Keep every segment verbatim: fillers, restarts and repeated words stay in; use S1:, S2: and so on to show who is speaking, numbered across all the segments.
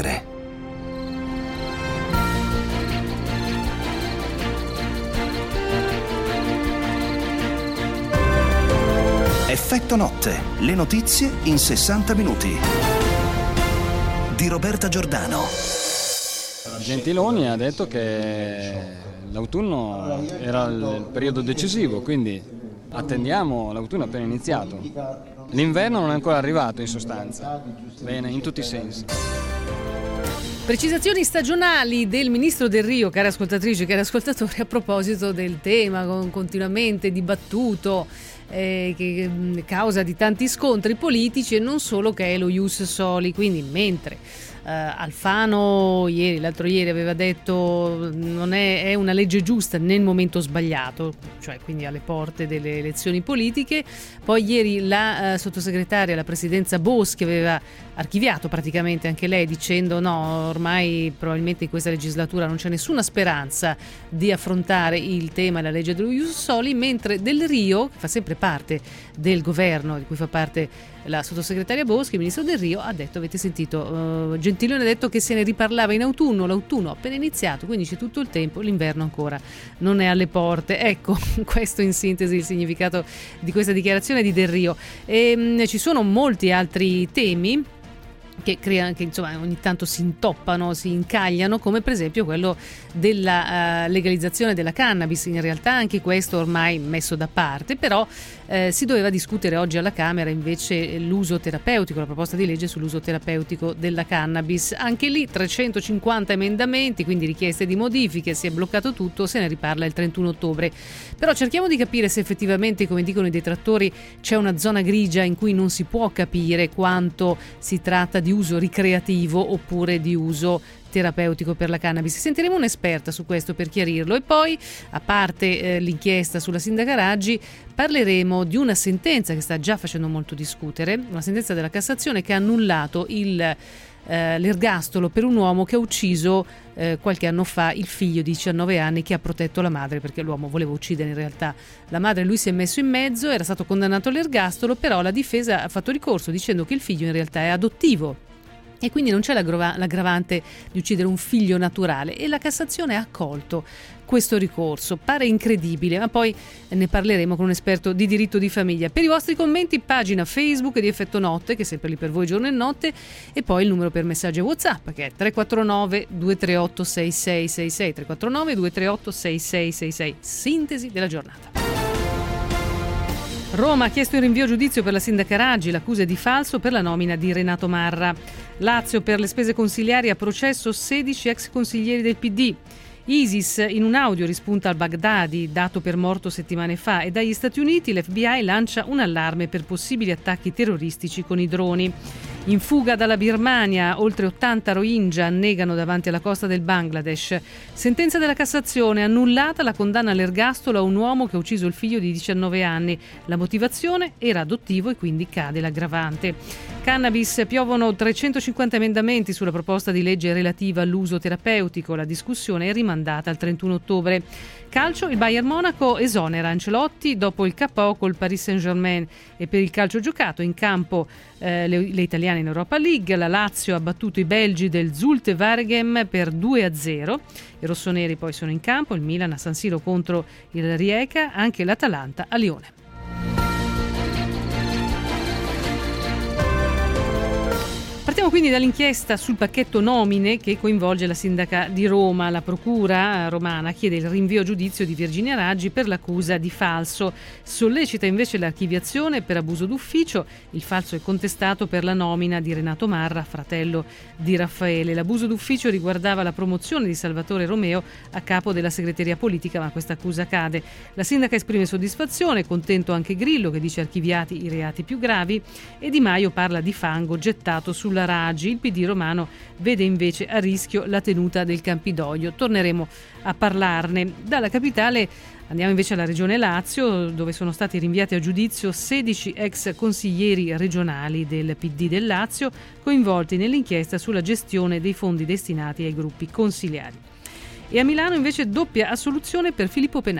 S1: chiacchiere. Effetto notte, le notizie in sessanta minuti. Di Roberta Giordano.
S2: Gentiloni ha detto che l'autunno era il periodo decisivo, quindi attendiamo l'autunno appena iniziato. L'inverno non è ancora arrivato in sostanza, bene, in tutti i sensi.
S3: Precisazioni stagionali del ministro Delrio, care ascoltatrici, cari ascoltatori, a proposito del tema continuamente dibattuto, eh, che causa di tanti scontri politici, e non solo, che è lo ius soli. Quindi mentre Uh, Alfano ieri, l'altro ieri aveva detto non è, è una legge giusta nel momento sbagliato, cioè quindi alle porte delle elezioni politiche, poi ieri la uh, sottosegretaria alla presidenza Boschi aveva archiviato praticamente anche lei, dicendo no, ormai probabilmente in questa legislatura non c'è nessuna speranza di affrontare il tema della legge dello ius soli, mentre Delrio, che fa sempre parte del governo di cui fa parte la sottosegretaria Boschi, il ministro Delrio, ha detto, avete sentito, uh, Gentiloni ha detto che se ne riparlava in autunno, l'autunno ha appena iniziato, quindi c'è tutto il tempo, l'inverno ancora non è alle porte. Ecco, questo in sintesi il significato di questa dichiarazione di Delrio. E, mh, ci sono molti altri temi che, crea, che insomma ogni tanto si intoppano, si incagliano, come per esempio quello della uh, legalizzazione della cannabis. In realtà anche questo ormai messo da parte, però eh, si doveva discutere oggi alla Camera invece l'uso terapeutico, la proposta di legge sull'uso terapeutico della cannabis. Anche lì trecentocinquanta emendamenti, quindi richieste di modifiche, si è bloccato tutto, se ne riparla il trentuno ottobre. Però cerchiamo di capire se effettivamente, come dicono i detrattori, c'è una zona grigia in cui non si può capire quanto si tratta di uso ricreativo oppure di uso terapeutico per la cannabis. Sentiremo un'esperta su questo per chiarirlo, e poi, a parte eh, l'inchiesta sulla sindaca Raggi, parleremo di una sentenza che sta già facendo molto discutere, una sentenza della Cassazione che ha annullato il eh, l'ergastolo per un uomo che ha ucciso eh, qualche anno fa il figlio di diciannove anni, che ha protetto la madre, perché l'uomo voleva uccidere in realtà la madre, lui si è messo in mezzo, era stato condannato all'ergastolo, però la difesa ha fatto ricorso dicendo che il figlio in realtà è adottivo e quindi non c'è l'aggravante di uccidere un figlio naturale, e la Cassazione ha accolto questo ricorso. Pare incredibile, ma poi ne parleremo con un esperto di diritto di famiglia. Per i vostri commenti, pagina Facebook di Effetto Notte, che è sempre lì per voi giorno e notte, e poi il numero per messaggi e WhatsApp, che è tre quattro nove due tre otto sei sei sei sei, tre quattro nove due tre otto sei sei sei sei. Sintesi della giornata. Roma ha chiesto il rinvio a giudizio per la sindaca Raggi, l'accusa è di falso per la nomina di Renato Marra. Lazio, per le spese consiliari a processo sedici ex consiglieri del P D. ISIS in un audio rispunta al Baghdadi, dato per morto settimane fa, e dagli Stati Uniti l'F B I lancia un allarme per possibili attacchi terroristici con i droni. In fuga dalla Birmania, oltre ottanta Rohingya annegano davanti alla costa del Bangladesh. Sentenza della Cassazione, annullata la condanna all'ergastolo a un uomo che ha ucciso il figlio di diciannove anni. La motivazione era adottivo e quindi cade l'aggravante. Cannabis, piovono trecentocinquanta emendamenti sulla proposta di legge relativa all'uso terapeutico. La discussione è rimandata al trentuno ottobre. Calcio, il Bayern Monaco esonera Ancelotti dopo il K O col Paris Saint-Germain. E per il calcio giocato, in campo eh, le, le italiane in Europa League, la Lazio ha battuto i belgi del Zulte Waregem per due a zero. I rossoneri poi sono in campo, il Milan a San Siro contro il Rijeka, anche l'Atalanta a Lione. Partiamo quindi dall'inchiesta sul pacchetto nomine che coinvolge la sindaca di Roma. La procura romana chiede il rinvio a giudizio di Virginia Raggi per l'accusa di falso. Sollecita invece l'archiviazione per abuso d'ufficio. Il falso è contestato per la nomina di Renato Marra, fratello di Raffaele. L'abuso d'ufficio riguardava la promozione di Salvatore Romeo a capo della segreteria politica, ma questa accusa cade. La sindaca esprime soddisfazione, contento anche Grillo, che dice archiviati i reati più gravi, e Di Maio parla di fango gettato sulla Raggi. Il P D romano vede invece a rischio la tenuta del Campidoglio. Torneremo a parlarne. Dalla capitale andiamo invece alla regione Lazio, dove sono stati rinviati a giudizio sedici ex consiglieri regionali del P D del Lazio, coinvolti nell'inchiesta sulla gestione dei fondi destinati ai gruppi consiliari. E a Milano invece doppia assoluzione per Filippo Penati.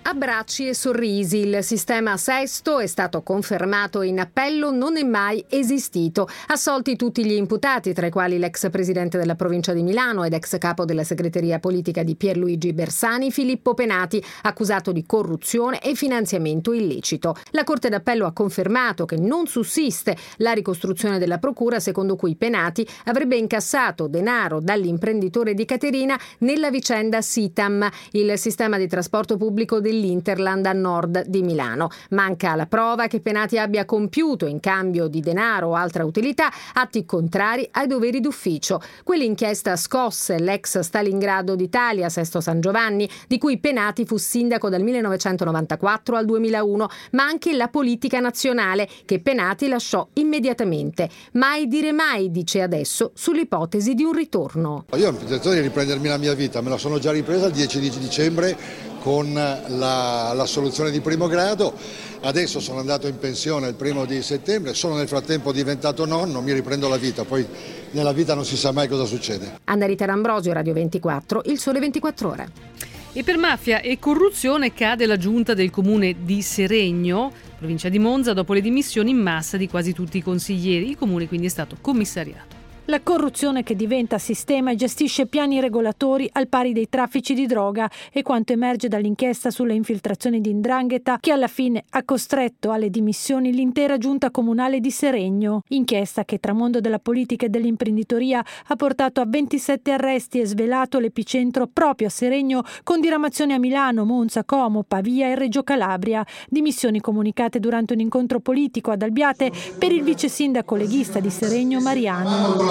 S4: Abbracci e sorrisi. Il sistema Sesto è stato confermato in appello, non è mai esistito. Assolti tutti gli imputati, tra i quali l'ex presidente della provincia di Milano ed ex capo della segreteria politica di Pierluigi Bersani, Filippo Penati, accusato di corruzione e finanziamento illecito. La Corte d'Appello ha confermato che non sussiste la ricostruzione della procura secondo cui Penati avrebbe incassato denaro dall'imprenditore di Caterina nella vicenda Sitam, il sistema di trasporto pubblico del l'Interland a nord di Milano. Manca la prova che Penati abbia compiuto in cambio di denaro o altra utilità atti contrari ai doveri d'ufficio. Quell'inchiesta scosse l'ex Stalingrado d'Italia, Sesto San Giovanni, di cui Penati fu sindaco dal millenovecentonovantaquattro al duemilauno, ma anche la politica nazionale, che Penati lasciò immediatamente. Mai dire mai, dice adesso, sull'ipotesi di un ritorno.
S5: Io ho intenzione di riprendermi la mia vita, me la sono già ripresa il dieci di dicembre con la, la soluzione di primo grado. Adesso sono andato in pensione il primo di settembre, sono nel frattempo diventato nonno, mi riprendo la vita, poi nella vita non si sa mai cosa succede.
S4: Anna Rita Rambrosio, Radio ventiquattro, Il Sole ventiquattro Ore.
S3: E per mafia e corruzione cade la giunta del comune di Seregno, provincia di Monza, dopo le dimissioni in massa di quasi tutti i consiglieri. Il comune quindi è stato commissariato.
S6: La corruzione che diventa sistema e gestisce piani regolatori al pari dei traffici di droga è quanto emerge dall'inchiesta sulle infiltrazioni di 'ndrangheta che alla fine ha costretto alle dimissioni l'intera giunta comunale di Seregno. Inchiesta che tra mondo della politica e dell'imprenditoria ha portato a ventisette arresti e svelato l'epicentro proprio a Seregno, con diramazioni a Milano, Monza, Como, Pavia e Reggio Calabria. Dimissioni comunicate durante un incontro politico ad Albiate per il vice sindaco leghista di Seregno Mariani.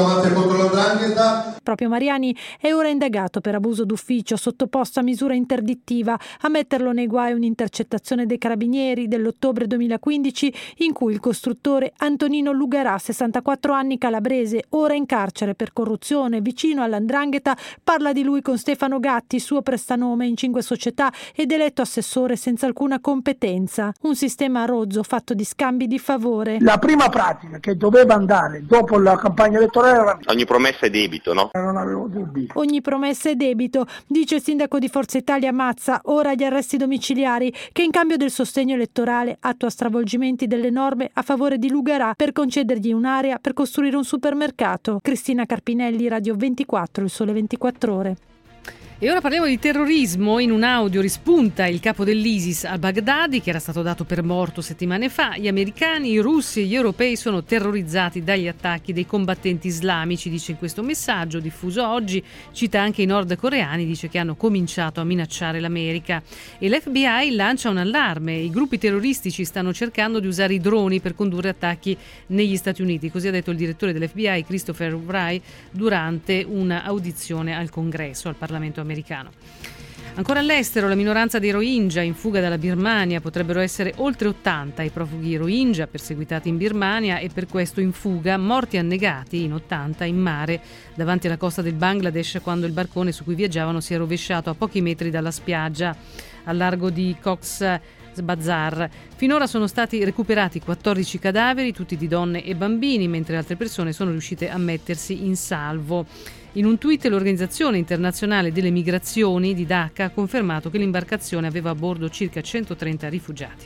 S6: Proprio Mariani è ora indagato per abuso d'ufficio, sottoposto a misura interdittiva. A metterlo nei guai un'intercettazione dei carabinieri dell'ottobre duemilaquindici in cui il costruttore Antonino Lugarà, sessantaquattro anni, calabrese, ora in carcere per corruzione, vicino all'Andrangheta, parla di lui con Stefano Gatti, suo prestanome in cinque società, ed eletto assessore senza alcuna competenza. Un sistema a rozzo fatto di scambi di favore.
S7: La prima pratica che doveva andare dopo la campagna elettorale.
S8: Ogni promessa è debito, no?
S7: Non avevo dubbi.
S6: Ogni promessa è debito, dice il sindaco di Forza Italia Mazza, ora gli arresti domiciliari, che in cambio del sostegno elettorale attua stravolgimenti delle norme a favore di Lugarà per concedergli un'area per costruire un supermercato. Cristina Carpinelli, Radio ventiquattro, Il Sole ventiquattro Ore.
S3: E ora parliamo di terrorismo. In un audio rispunta il capo dell'ISIS al-Baghdadi, che era stato dato per morto settimane fa. Gli americani, i russi e gli europei sono terrorizzati dagli attacchi dei combattenti islamici, dice in questo messaggio diffuso oggi. Cita anche i nordcoreani, dice che hanno cominciato a minacciare l'America. E l'F B I lancia un allarme. I gruppi terroristici stanno cercando di usare i droni per condurre attacchi negli Stati Uniti. Così ha detto il direttore dell'F B I, Christopher Wray, durante una audizione al Congresso, al Parlamento americano. Ancora all'estero, la minoranza dei Rohingya in fuga dalla Birmania. Potrebbero essere oltre ottanta i profughi Rohingya perseguitati in Birmania e per questo in fuga, morti annegati in ottanta in mare davanti alla costa del Bangladesh, quando il barcone su cui viaggiavano si è rovesciato a pochi metri dalla spiaggia al largo di Cox's Bazar. Finora sono stati recuperati quattordici cadaveri, tutti di donne e bambini, mentre altre persone sono riuscite a mettersi in salvo. In un tweet l'Organizzazione Internazionale delle Migrazioni di Dhaka ha confermato che l'imbarcazione aveva a bordo circa centotrenta rifugiati.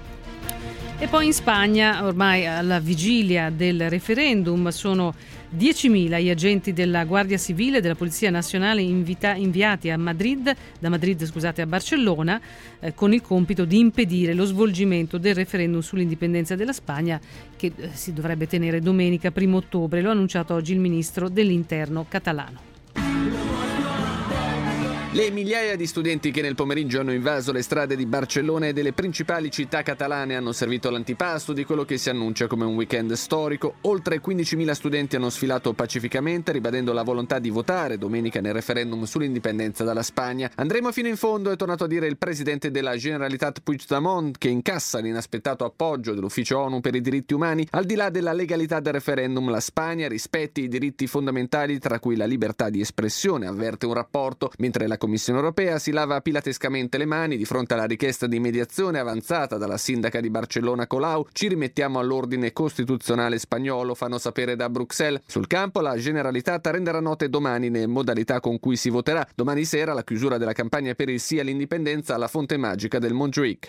S3: E poi in Spagna, ormai alla vigilia del referendum, sono diecimila gli agenti della Guardia Civile e della Polizia Nazionale invita- inviati a Madrid, da Madrid scusate, a Barcellona, eh, con il compito di impedire lo svolgimento del referendum sull'indipendenza della Spagna, che eh, si dovrebbe tenere domenica primo ottobre. Lo ha annunciato oggi il ministro dell'Interno catalano.
S9: Le migliaia di studenti che nel pomeriggio hanno invaso le strade di Barcellona e delle principali città catalane hanno servito l'antipasto di quello che si annuncia come un weekend storico. Oltre quindicimila studenti hanno sfilato pacificamente, ribadendo la volontà di votare domenica nel referendum sull'indipendenza dalla Spagna. Andremo fino in fondo, è tornato a dire il presidente della Generalitat Puigdemont, che incassa l'inaspettato appoggio dell'Ufficio ONU per i diritti umani. Al di là della legalità del referendum, la Spagna rispetti i diritti fondamentali, tra cui la libertà di espressione, avverte un rapporto, mentre la Commissione europea si lava pilatescamente le mani di fronte alla richiesta di mediazione avanzata dalla sindaca di Barcellona Colau. Ci rimettiamo all'ordine costituzionale spagnolo, fanno sapere da Bruxelles. Sul campo la Generalitat renderà note domani le modalità con cui si voterà. Domani sera la chiusura della campagna per il sì all'indipendenza alla fonte magica del Montjuïc.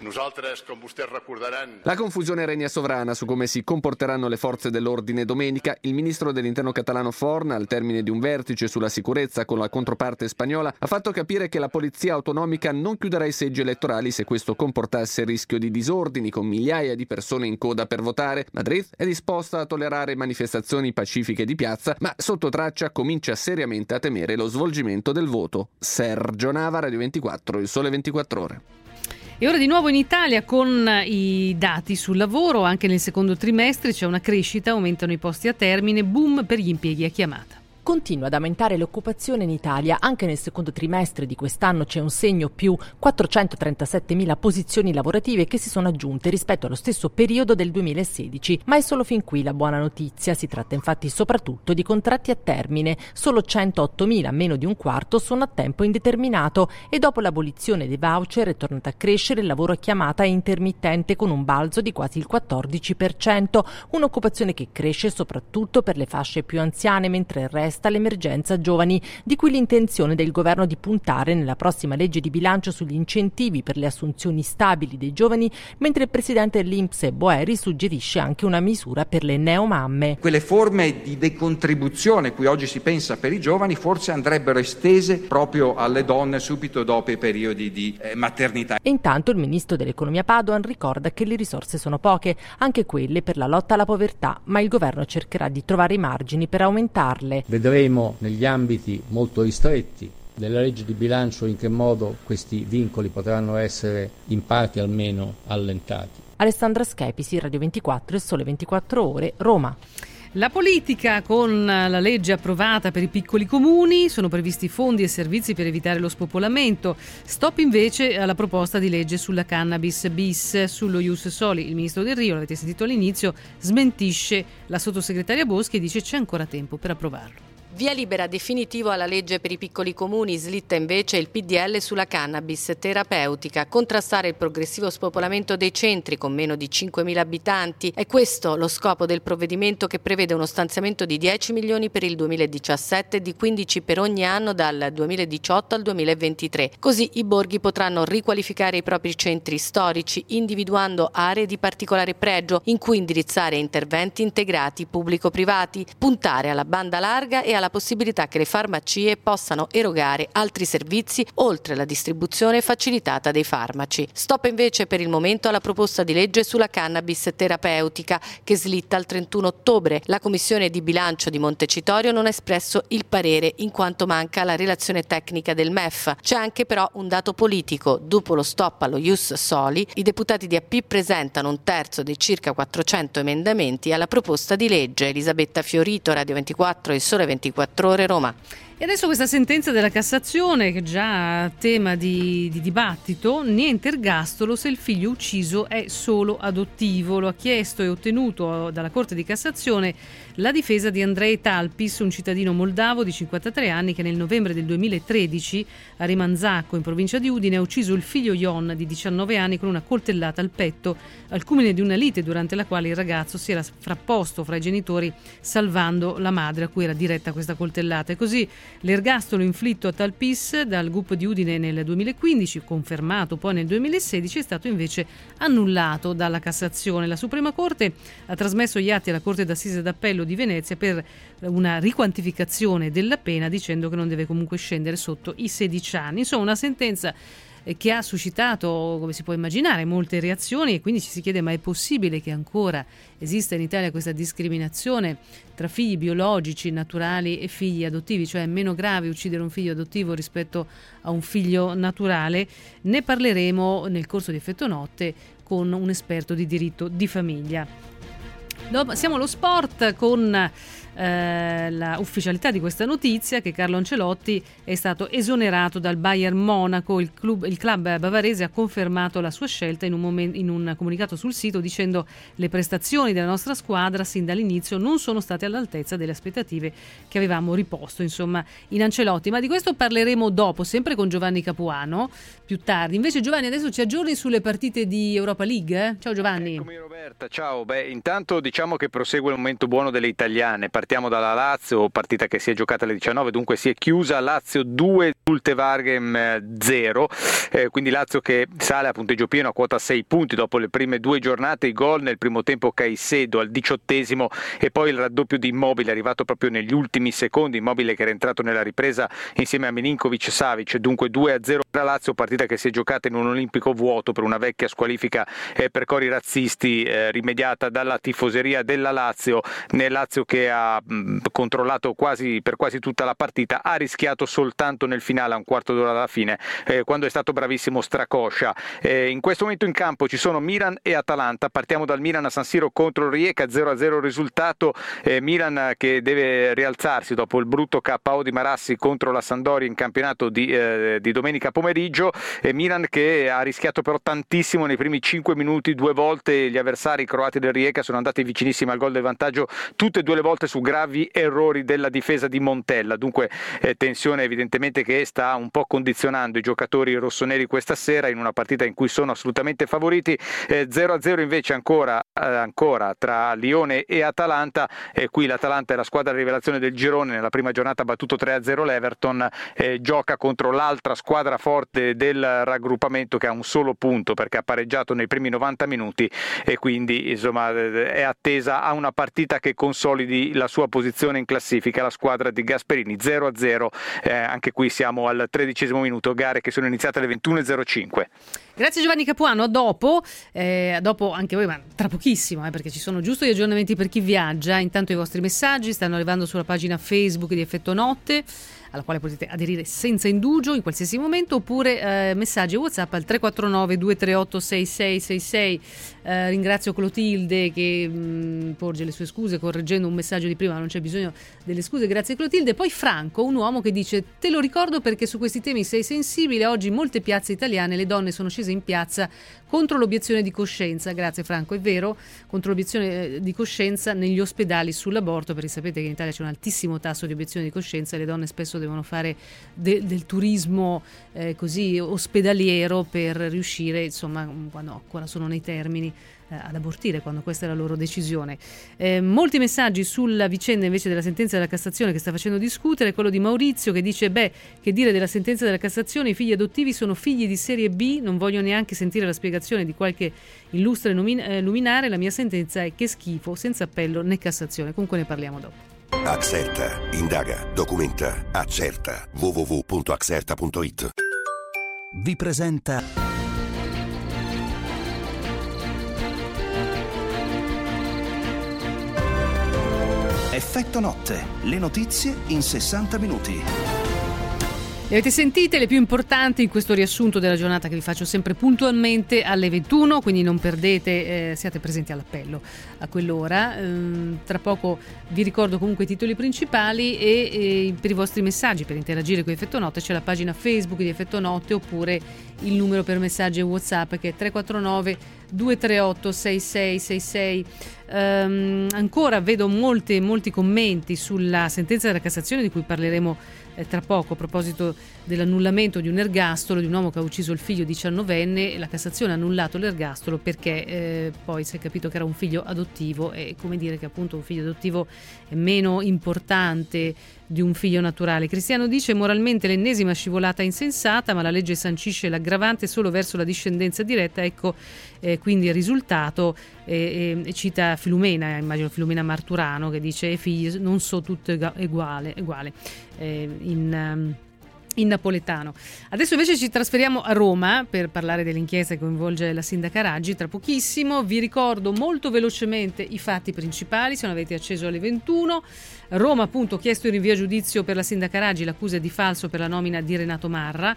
S9: La confusione regna sovrana su come si comporteranno le forze dell'ordine domenica. Il ministro dell'interno catalano Forn, al termine di un vertice sulla sicurezza con la controparte spagnola, ha fatto capire che la polizia autonomica non chiuderà i seggi elettorali se questo comportasse il rischio di disordini con migliaia di persone in coda per votare. Madrid è disposta a tollerare manifestazioni pacifiche di piazza, ma sotto traccia comincia seriamente a temere lo svolgimento del voto. Sergio Nava, Radio ventiquattro, Il Sole ventiquattro Ore.
S3: E ora di nuovo in Italia con i dati sul lavoro. Anche nel secondo trimestre c'è una crescita, aumentano i posti a termine, boom per gli impieghi a chiamata.
S10: Continua ad aumentare l'occupazione in Italia. Anche nel secondo trimestre di quest'anno c'è un segno più quattrocentotrentassettemila posizioni lavorative che si sono aggiunte rispetto allo stesso periodo del duemilasedici. Ma è solo fin qui la buona notizia. Si tratta infatti soprattutto di contratti a termine. Solo centoottomila, meno di un quarto, sono a tempo indeterminato e dopo l'abolizione dei voucher è tornato a crescere il lavoro a chiamata intermittente con un balzo di quasi il quattordici per cento. Un'occupazione che cresce soprattutto per le fasce più anziane, mentre il resto l'emergenza giovani, di cui l'intenzione del governo di puntare nella prossima legge di bilancio sugli incentivi per le assunzioni stabili dei giovani, mentre il presidente dell'I N P S Boeri suggerisce anche una misura per le neomamme.
S11: Quelle forme di decontribuzione cui oggi si pensa per i giovani forse andrebbero estese proprio alle donne subito dopo i periodi di eh, maternità.
S10: E intanto il ministro dell'economia Padoan ricorda che le risorse sono poche, anche quelle per la lotta alla povertà, ma il governo cercherà di trovare i margini per aumentarle.
S12: Vedremo negli ambiti molto ristretti della legge di bilancio in che modo questi vincoli potranno essere in parte almeno allentati.
S10: Alessandra Schepisi, Radio ventiquattro, Il Sole ventiquattro Ore, Roma.
S3: La politica con la legge approvata per i piccoli comuni, sono previsti fondi e servizi per evitare lo spopolamento. Stop invece alla proposta di legge sulla cannabis bis, sullo ius soli. Il ministro Del Rio, l'avete sentito all'inizio, smentisce la sottosegretaria Boschi e dice c'è ancora tempo per approvarlo.
S4: Via libera definitivo alla legge per i piccoli comuni, slitta invece il P D L sulla cannabis terapeutica, contrastare il progressivo spopolamento dei centri con meno di cinquemila abitanti. È questo lo scopo del provvedimento, che prevede uno stanziamento di dieci milioni per il duemiladiciassette e di quindici per ogni anno dal duemiladiciotto al duemilaventitré. Così i borghi potranno riqualificare i propri centri storici, individuando aree di particolare pregio in cui indirizzare interventi integrati pubblico-privati, puntare alla banda larga e alla la possibilità che le farmacie possano erogare altri servizi oltre la distribuzione facilitata dei farmaci. Stop invece per il momento alla proposta di legge sulla cannabis terapeutica, che slitta al trentuno ottobre. La Commissione di bilancio di Montecitorio non ha espresso il parere in quanto manca la relazione tecnica del M E F. C'è anche però un dato politico. Dopo lo stop allo ius soli, i deputati di A P presentano un terzo dei circa quattrocento emendamenti alla proposta di legge. Elisabetta Fiorito, Radio ventiquattro, Il Sole ventiquattro Ore, Roma.
S3: E adesso questa sentenza della Cassazione, che già tema di, di dibattito: niente ergastolo se il figlio ucciso è solo adottivo. Lo ha chiesto e ottenuto dalla Corte di Cassazione la difesa di Andrei Talpis, un cittadino moldavo di cinquantatré anni che nel novembre del duemilatredici a Rimanzacco, in provincia di Udine, ha ucciso il figlio Ion di diciannove anni con una coltellata al petto, al culmine di una lite durante la quale il ragazzo si era frapposto fra i genitori, salvando la madre a cui era diretta questa coltellata. E così l'ergastolo inflitto a Talpis dal G U P di Udine nel duemilaquindici, confermato poi nel duemilasedici, è stato invece annullato dalla Cassazione. La Suprema Corte ha trasmesso gli atti alla Corte d'Assise d'Appello di Venezia per una riquantificazione della pena, dicendo che non deve comunque scendere sotto i sedici anni. Insomma, una sentenza che ha suscitato, come si può immaginare, molte reazioni, e quindi ci si chiede: ma è possibile che ancora esista in Italia questa discriminazione tra figli biologici, naturali e figli adottivi? Cioè è meno grave uccidere un figlio adottivo rispetto a un figlio naturale? Ne parleremo nel corso di Effetto Notte con un esperto di diritto di famiglia. Siamo allo sport con eh, la ufficialità di questa notizia che Carlo Ancelotti è stato esonerato dal Bayern Monaco. Il club, il club bavarese ha confermato la sua scelta in un, moment, in un comunicato sul sito, dicendo: le prestazioni della nostra squadra sin dall'inizio non sono state all'altezza delle aspettative che avevamo riposto, insomma, in Ancelotti. Ma di questo parleremo dopo, sempre con Giovanni Capuano, più tardi. Invece Giovanni, adesso ci aggiorni sulle partite di Europa League, eh? Ciao Giovanni.
S13: Eccomi Roberta, ciao. Beh, intanto diciamo che prosegue il momento buono delle italiane. Partiamo dalla Lazio, partita che si è giocata alle diciannove, dunque si è chiusa. Lazio due, Zulte Waregem zero, eh, quindi Lazio che sale a punteggio pieno a quota sei punti dopo le prime due giornate. I gol nel primo tempo Caicedo al diciottesimo e poi il raddoppio di Immobile arrivato proprio negli ultimi secondi. Immobile che era entrato nella ripresa insieme a Milinkovic Savic, dunque due a zero per la Lazio, partita che si è giocata in un olimpico vuoto per una vecchia squalifica eh, per cori razzisti eh, rimediata dalla tifoseria della Lazio. Nel Lazio che ha mh, controllato quasi per quasi tutta la partita, ha rischiato soltanto nel finale a un quarto d'ora dalla fine eh, quando è stato bravissimo Strakosha. Eh, in questo momento in campo ci sono Milan e Atalanta. Partiamo dal Milan a San Siro contro il Rijeka, zero a zero risultato. eh, Milan che deve rialzarsi dopo il brutto K O di Marassi contro la Sampdoria in campionato di, eh, di domenica pomeriggio. eh, Milan che ha rischiato però tantissimo nei primi cinque minuti, due volte gli avversari croati del Rijeka sono andati vicinissimi al gol del vantaggio, tutte e due le volte su gravi errori della difesa di Montella. Dunque eh, tensione evidentemente che sta un po' condizionando i giocatori rossoneri questa sera in una partita in cui sono assolutamente favoriti. eh, zero a zero invece ancora, eh, ancora tra Lione e Atalanta. eh, qui l'Atalanta è la squadra rivelazione del girone, nella prima giornata ha battuto tre a zero l'Everton, eh, gioca contro l'altra squadra forte del raggruppamento che ha un solo punto perché ha pareggiato nei primi novanta minuti e quindi insomma è attesa a una partita che consolidi la sua posizione in classifica, la squadra di Gasperini. Zero a zero, eh, anche qui siamo al tredicesimo minuto, gare che sono iniziate alle ventuno e zero cinque.
S3: Grazie Giovanni Capuano, a dopo, eh, dopo anche voi, ma tra pochissimo, eh, perché ci sono giusto gli aggiornamenti per chi viaggia. Intanto i vostri messaggi stanno arrivando sulla pagina Facebook di Effetto Notte, alla quale potete aderire senza indugio in qualsiasi momento, oppure eh, messaggi WhatsApp al tre quattro nove due tre otto sei sei sei sei. Eh, ringrazio Clotilde che mh, porge le sue scuse correggendo un messaggio di prima, ma non c'è bisogno delle scuse, grazie Clotilde. Poi Franco, un uomo che dice: te lo ricordo perché su questi temi sei sensibile, oggi in molte piazze italiane le donne sono scese in piazza contro l'obiezione di coscienza. Grazie Franco, è vero, contro l'obiezione di coscienza negli ospedali sull'aborto, perché sapete che in Italia c'è un altissimo tasso di obiezione di coscienza e le donne spesso devono fare de- del turismo eh, così ospedaliero per riuscire, insomma, quando, quando sono nei termini, eh, ad abortire, quando questa è la loro decisione. Eh, molti messaggi sulla vicenda invece della sentenza della Cassazione che sta facendo discutere, quello di Maurizio che dice: beh, che dire della sentenza della Cassazione, i figli adottivi sono figli di serie B, non voglio neanche sentire la spiegazione di qualche illustre lumin- eh, luminare, la mia sentenza è che schifo, senza appello né Cassazione. Comunque ne parliamo dopo.
S14: Axerta, indaga, documenta, accerta. w w w punto axerta punto i t
S1: Vi presenta Effetto Notte, le notizie in sessanta minuti.
S3: Le avete sentite le più importanti in questo riassunto della giornata che vi faccio sempre puntualmente alle ventuno, quindi non perdete, eh, siate presenti all'appello a quell'ora. Ehm, tra poco vi ricordo comunque i titoli principali e, e per i vostri messaggi, per interagire con Effetto Notte c'è la pagina Facebook di Effetto Notte oppure il numero per messaggi e WhatsApp che è tre quattro nove due tre otto sei sei sei sei. Um, ancora vedo molte, molti commenti sulla sentenza della Cassazione di cui parleremo eh, tra poco a proposito dell'annullamento di un ergastolo di un uomo che ha ucciso il figlio diciannovenne. La Cassazione ha annullato l'ergastolo perché eh, poi si è capito che era un figlio adottivo e come dire che appunto un figlio adottivo è meno importante di un figlio naturale. Cristiano dice: moralmente l'ennesima scivolata insensata, ma la legge sancisce l'aggravante solo verso la discendenza diretta, ecco eh, quindi il risultato. E, e cita Filumena, immagino Filumena Marturano, che dice: i figli non sono tutti uguali, uguale, eh, in um, in napoletano. Adesso invece ci trasferiamo a Roma per parlare dell'inchiesta che coinvolge la sindaca Raggi tra pochissimo. Vi ricordo molto velocemente i fatti principali, se non avete acceso alle ventuno. Roma appunto chiesto il rinvio a giudizio per la sindaca Raggi, l'accusa di falso per la nomina di Renato Marra.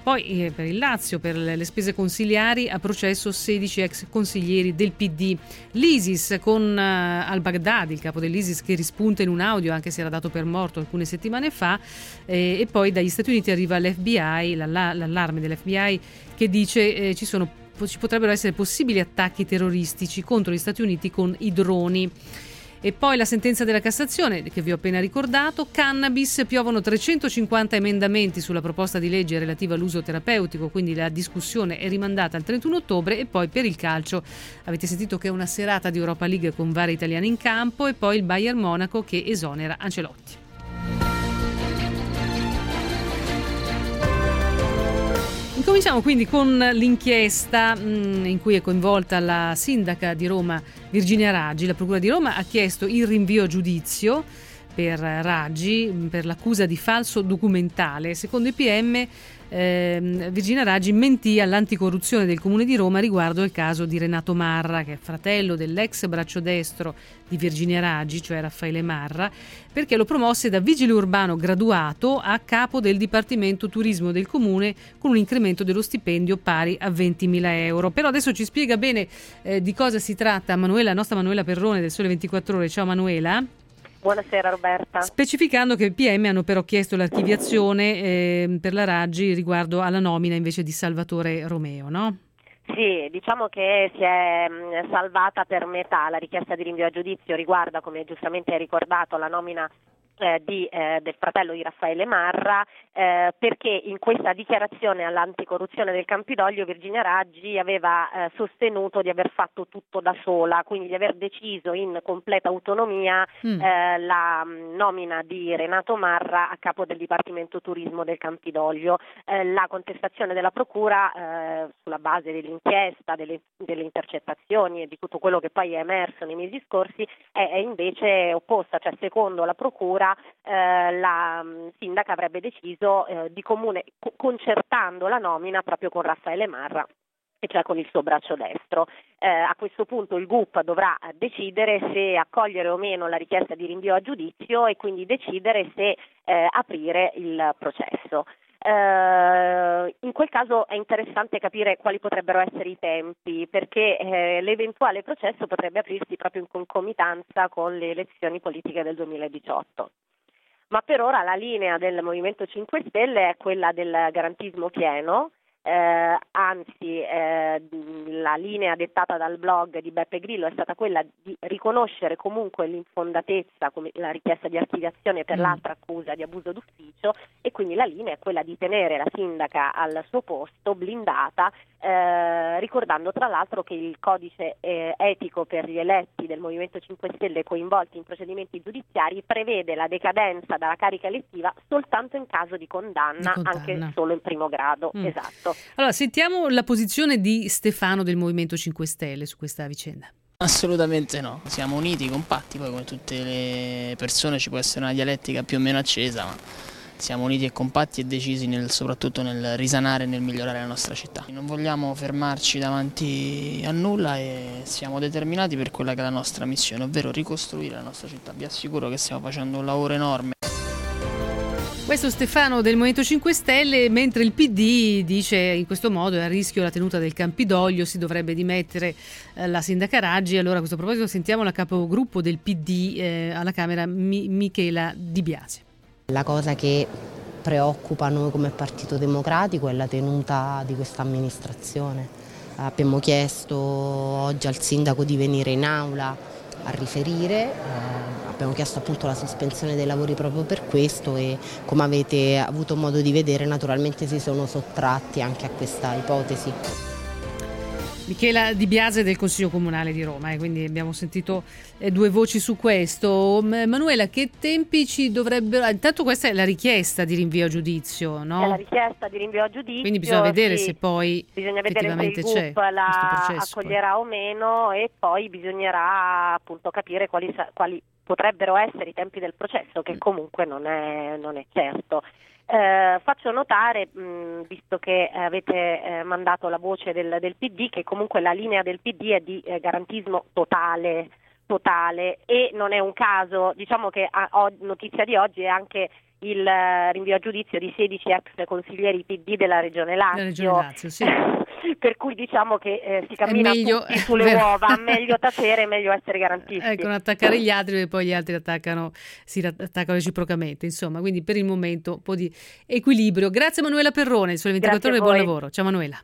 S3: Poi eh, per il Lazio, per le spese consiliari, a processo sedici ex consiglieri del P D. L'ISIS con uh, al-Baghdadi, il capo dell'ISIS, che rispunta in un audio, anche se era dato per morto alcune settimane fa, eh, e poi dagli Stati Uniti arriva l'F B I, l'alla- l'allarme dell'F B I che dice eh, ci sono ci potrebbero essere possibili attacchi terroristici contro gli Stati Uniti con i droni. E poi la sentenza della Cassazione che vi ho appena ricordato. Cannabis, piovono trecentocinquanta emendamenti sulla proposta di legge relativa all'uso terapeutico, quindi la discussione è rimandata al trentuno ottobre. E poi per il calcio avete sentito che è una serata di Europa League con vari italiani in campo, e poi il Bayern Monaco che esonera Ancelotti. Cominciamo quindi con l'inchiesta mh, in cui è coinvolta la sindaca di Roma Virginia Raggi. La Procura di Roma ha chiesto il rinvio a giudizio per Raggi per l'accusa di falso documentale. Secondo i P M eh, Virginia Raggi mentì all'anticorruzione del Comune di Roma riguardo il caso di Renato Marra, che è fratello dell'ex braccio destro di Virginia Raggi, cioè Raffaele Marra, perché lo promosse da vigile urbano graduato a capo del Dipartimento Turismo del Comune con un incremento dello stipendio pari a ventimila euro. Però adesso ci spiega bene eh, di cosa si tratta Manuela, la nostra Manuela Perrone del Sole ventiquattro Ore. Ciao Manuela.
S15: Buonasera Roberta.
S3: Specificando che i P M hanno però chiesto l'archiviazione eh, per la Raggi riguardo alla nomina invece di Salvatore Romeo, no?
S15: Sì, diciamo che si è mh, salvata per metà. La richiesta di rinvio a giudizio riguarda, come giustamente hai ricordato, la nomina Eh, di, eh, del fratello di Raffaele Marra, eh, perché in questa dichiarazione all'anticorruzione del Campidoglio Virginia Raggi aveva eh, sostenuto di aver fatto tutto da sola, quindi di aver deciso in completa autonomia mm. eh, la mh, nomina di Renato Marra a capo del Dipartimento Turismo del Campidoglio. Eh, la contestazione della Procura eh, sulla base dell'inchiesta, delle, delle intercettazioni e di tutto quello che poi è emerso nei mesi scorsi è, è invece opposta, cioè secondo la Procura Eh, la mh, sindaca avrebbe deciso eh, di comune, co- concertando la nomina proprio con Raffaele Marra, e cioè con il suo braccio destro. Eh, a questo punto il G U P dovrà decidere se accogliere o meno la richiesta di rinvio a giudizio e quindi decidere se eh, aprire il processo. Uh, in quel caso è interessante capire quali potrebbero essere i tempi, perché eh, l'eventuale processo potrebbe aprirsi proprio in concomitanza con le elezioni politiche del duemiladiciotto. Ma per ora la linea del Movimento cinque Stelle è quella del garantismo pieno, eh, anzi eh, la linea dettata dal blog di Beppe Grillo è stata quella di riconoscere comunque l'infondatezza, come la richiesta di archiviazione per mm. l'altra accusa di abuso d'ufficio, e quindi la linea è quella di tenere la sindaca al suo posto blindata, eh, ricordando tra l'altro che il codice eh, etico per gli eletti del Movimento cinque Stelle coinvolti in procedimenti giudiziari prevede la decadenza dalla carica elettiva soltanto in caso di condanna, di condanna. anche solo in primo grado. Mm. Esatto.
S3: Allora, sentiamo la posizione di Stefano del Movimento cinque Stelle su questa vicenda.
S16: Assolutamente no, siamo uniti, compatti, poi come tutte le persone ci può essere una dialettica più o meno accesa, ma siamo uniti e compatti e decisi nel, soprattutto nel risanare e nel migliorare la nostra città. Non vogliamo fermarci davanti a nulla e siamo determinati per quella che è la nostra missione, ovvero ricostruire la nostra città. Vi assicuro che stiamo facendo un lavoro enorme.
S3: Questo Stefano del Movimento cinque Stelle, mentre il P D dice in questo modo è a rischio la tenuta del Campidoglio, si dovrebbe dimettere eh, la sindaca Raggi. Allora a questo proposito sentiamo la capogruppo del P D eh, alla Camera, Mi- Michela Di Biase.
S17: La cosa che preoccupa noi come Partito Democratico è la tenuta di questa amministrazione. Abbiamo chiesto oggi al sindaco di venire in aula a riferire, eh, abbiamo chiesto appunto la sospensione dei lavori proprio per questo e come avete avuto modo di vedere naturalmente si sono sottratti anche a questa ipotesi.
S3: Michela Di Biase del Consiglio Comunale di Roma, eh, quindi abbiamo sentito eh, due voci su questo. Manuela, che tempi ci dovrebbero... Intanto questa è la richiesta di rinvio a giudizio, no?
S15: È la richiesta di rinvio a giudizio.
S3: Quindi bisogna vedere
S15: sì,
S3: se poi
S15: bisogna vedere se il G U P
S3: c'è
S15: la
S3: processo,
S15: accoglierà
S3: poi.
S15: o meno, e poi bisognerà appunto capire quali, quali potrebbero essere i tempi del processo, che comunque non è, non è certo. Eh, faccio notare, mh, visto che avete eh, mandato la voce del, del P D, che comunque la linea del P D è di eh, garantismo totale, totale, e non è un caso, diciamo che a, o, notizia di oggi è anche il rinvio a giudizio di sedici ex consiglieri P D della Regione Lazio.
S3: Regione Lazio sì.
S15: Per cui diciamo che eh, si cammina
S3: meglio,
S15: tutti sulle
S3: vero.
S15: uova, meglio tacere, meglio essere garantisti.
S3: Ecco, non attaccare gli altri e poi gli altri attaccano, si attaccano reciprocamente, insomma, quindi per il momento un po' di equilibrio. Grazie Manuela Perrone, Sole ventiquattro Ore, buon lavoro. Ciao Manuela.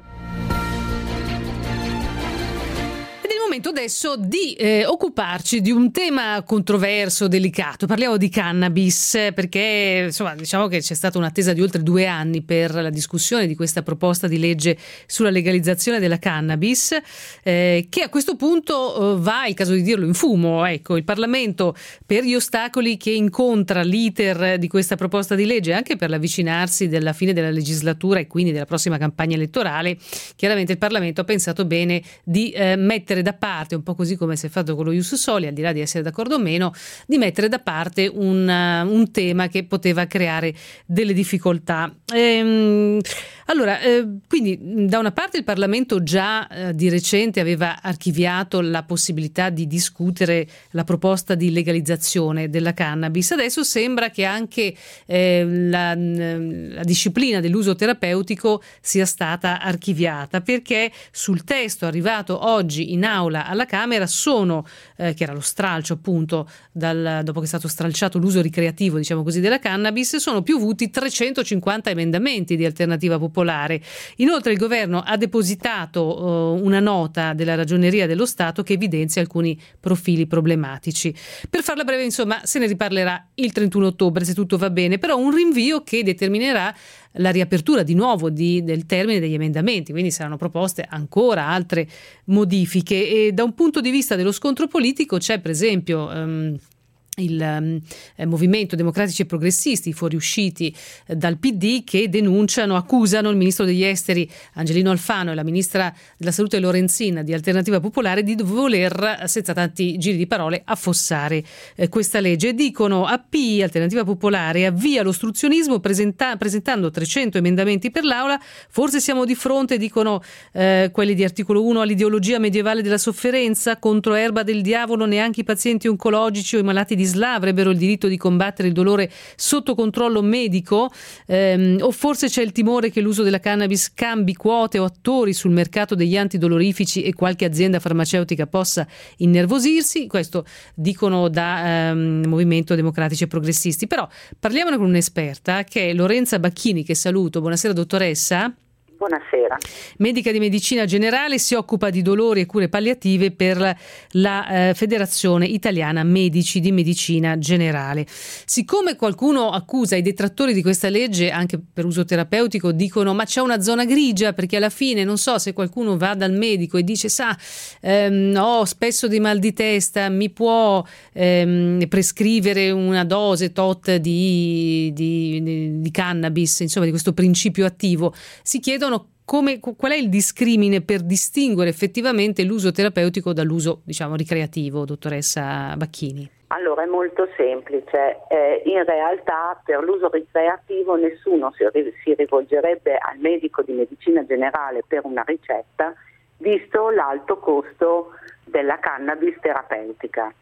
S3: Momento adesso di eh, occuparci di un tema controverso, delicato. Parliamo di cannabis perché insomma diciamo che c'è stata un'attesa di oltre due anni per la discussione di questa proposta di legge sulla legalizzazione della cannabis eh, che a questo punto eh, va, è il caso di dirlo, in fumo. Ecco, il Parlamento, per gli ostacoli che incontra l'iter di questa proposta di legge, anche per l'avvicinarsi della fine della legislatura e quindi della prossima campagna elettorale, chiaramente il Parlamento ha pensato bene di eh, mettere da parte, un po' così come si è fatto con lo Ius Soli, al di là di essere d'accordo o meno, di mettere da parte un, uh, un tema che poteva creare delle difficoltà. Ehm, allora, eh, quindi da una parte il Parlamento già eh, di recente aveva archiviato la possibilità di discutere la proposta di legalizzazione della cannabis, adesso sembra che anche eh, la, la disciplina dell'uso terapeutico sia stata archiviata, perché sul testo arrivato oggi in aula alla Camera sono, eh, che era lo stralcio appunto dal, dopo che è stato stralciato l'uso ricreativo, diciamo così, della cannabis, sono piovuti trecentocinquanta emendamenti di Alternativa Popolare. Inoltre il governo ha depositato uh, una nota della Ragioneria dello Stato che evidenzia alcuni profili problematici. Per farla breve, insomma, se ne riparlerà il trentuno ottobre se tutto va bene, però un rinvio che determinerà la riapertura di nuovo di, del termine degli emendamenti, quindi saranno proposte ancora altre modifiche. E da un punto di vista dello scontro politico c'è per esempio um, il um, Movimento Democratici e Progressisti fuoriusciti eh, dal P D, che denunciano, accusano il ministro degli esteri Angelino Alfano e la ministra della salute Lorenzin di Alternativa Popolare di voler, senza tanti giri di parole, affossare eh, questa legge. Dicono A P, Alternativa Popolare, avvia l'ostruzionismo presenta- presentando trecento emendamenti per l'Aula. Forse siamo di fronte, dicono eh, quelli di articolo uno, all'ideologia medievale della sofferenza, contro erba del diavolo neanche i pazienti oncologici o i malati di S L A avrebbero il diritto di combattere il dolore sotto controllo medico, ehm, o forse c'è il timore che l'uso della cannabis cambi quote o attori sul mercato degli antidolorifici e qualche azienda farmaceutica possa innervosirsi. Questo dicono da ehm, Movimento Democratici e Progressisti. Però parliamone con un'esperta che è Lorenza Bacchini, che saluto. Buonasera dottoressa.
S18: Buonasera.
S3: Medica di medicina generale, si occupa di dolori e cure palliative per la eh, Federazione Italiana Medici di Medicina Generale. Siccome qualcuno accusa i detrattori di questa legge anche per uso terapeutico, dicono ma c'è una zona grigia, perché alla fine non so se qualcuno va dal medico e dice sa ehm, ho spesso dei mal di testa, mi può ehm, prescrivere una dose tot di, di, di, di cannabis, insomma di questo principio attivo. Si chiedono come, qual è il discrimine per distinguere effettivamente l'uso terapeutico dall'uso, diciamo, ricreativo, dottoressa Bacchini?
S18: Allora è molto semplice, eh, in realtà per l'uso ricreativo nessuno si, si rivolgerebbe al medico di medicina generale per una ricetta, visto l'alto costo della cannabis terapeutica.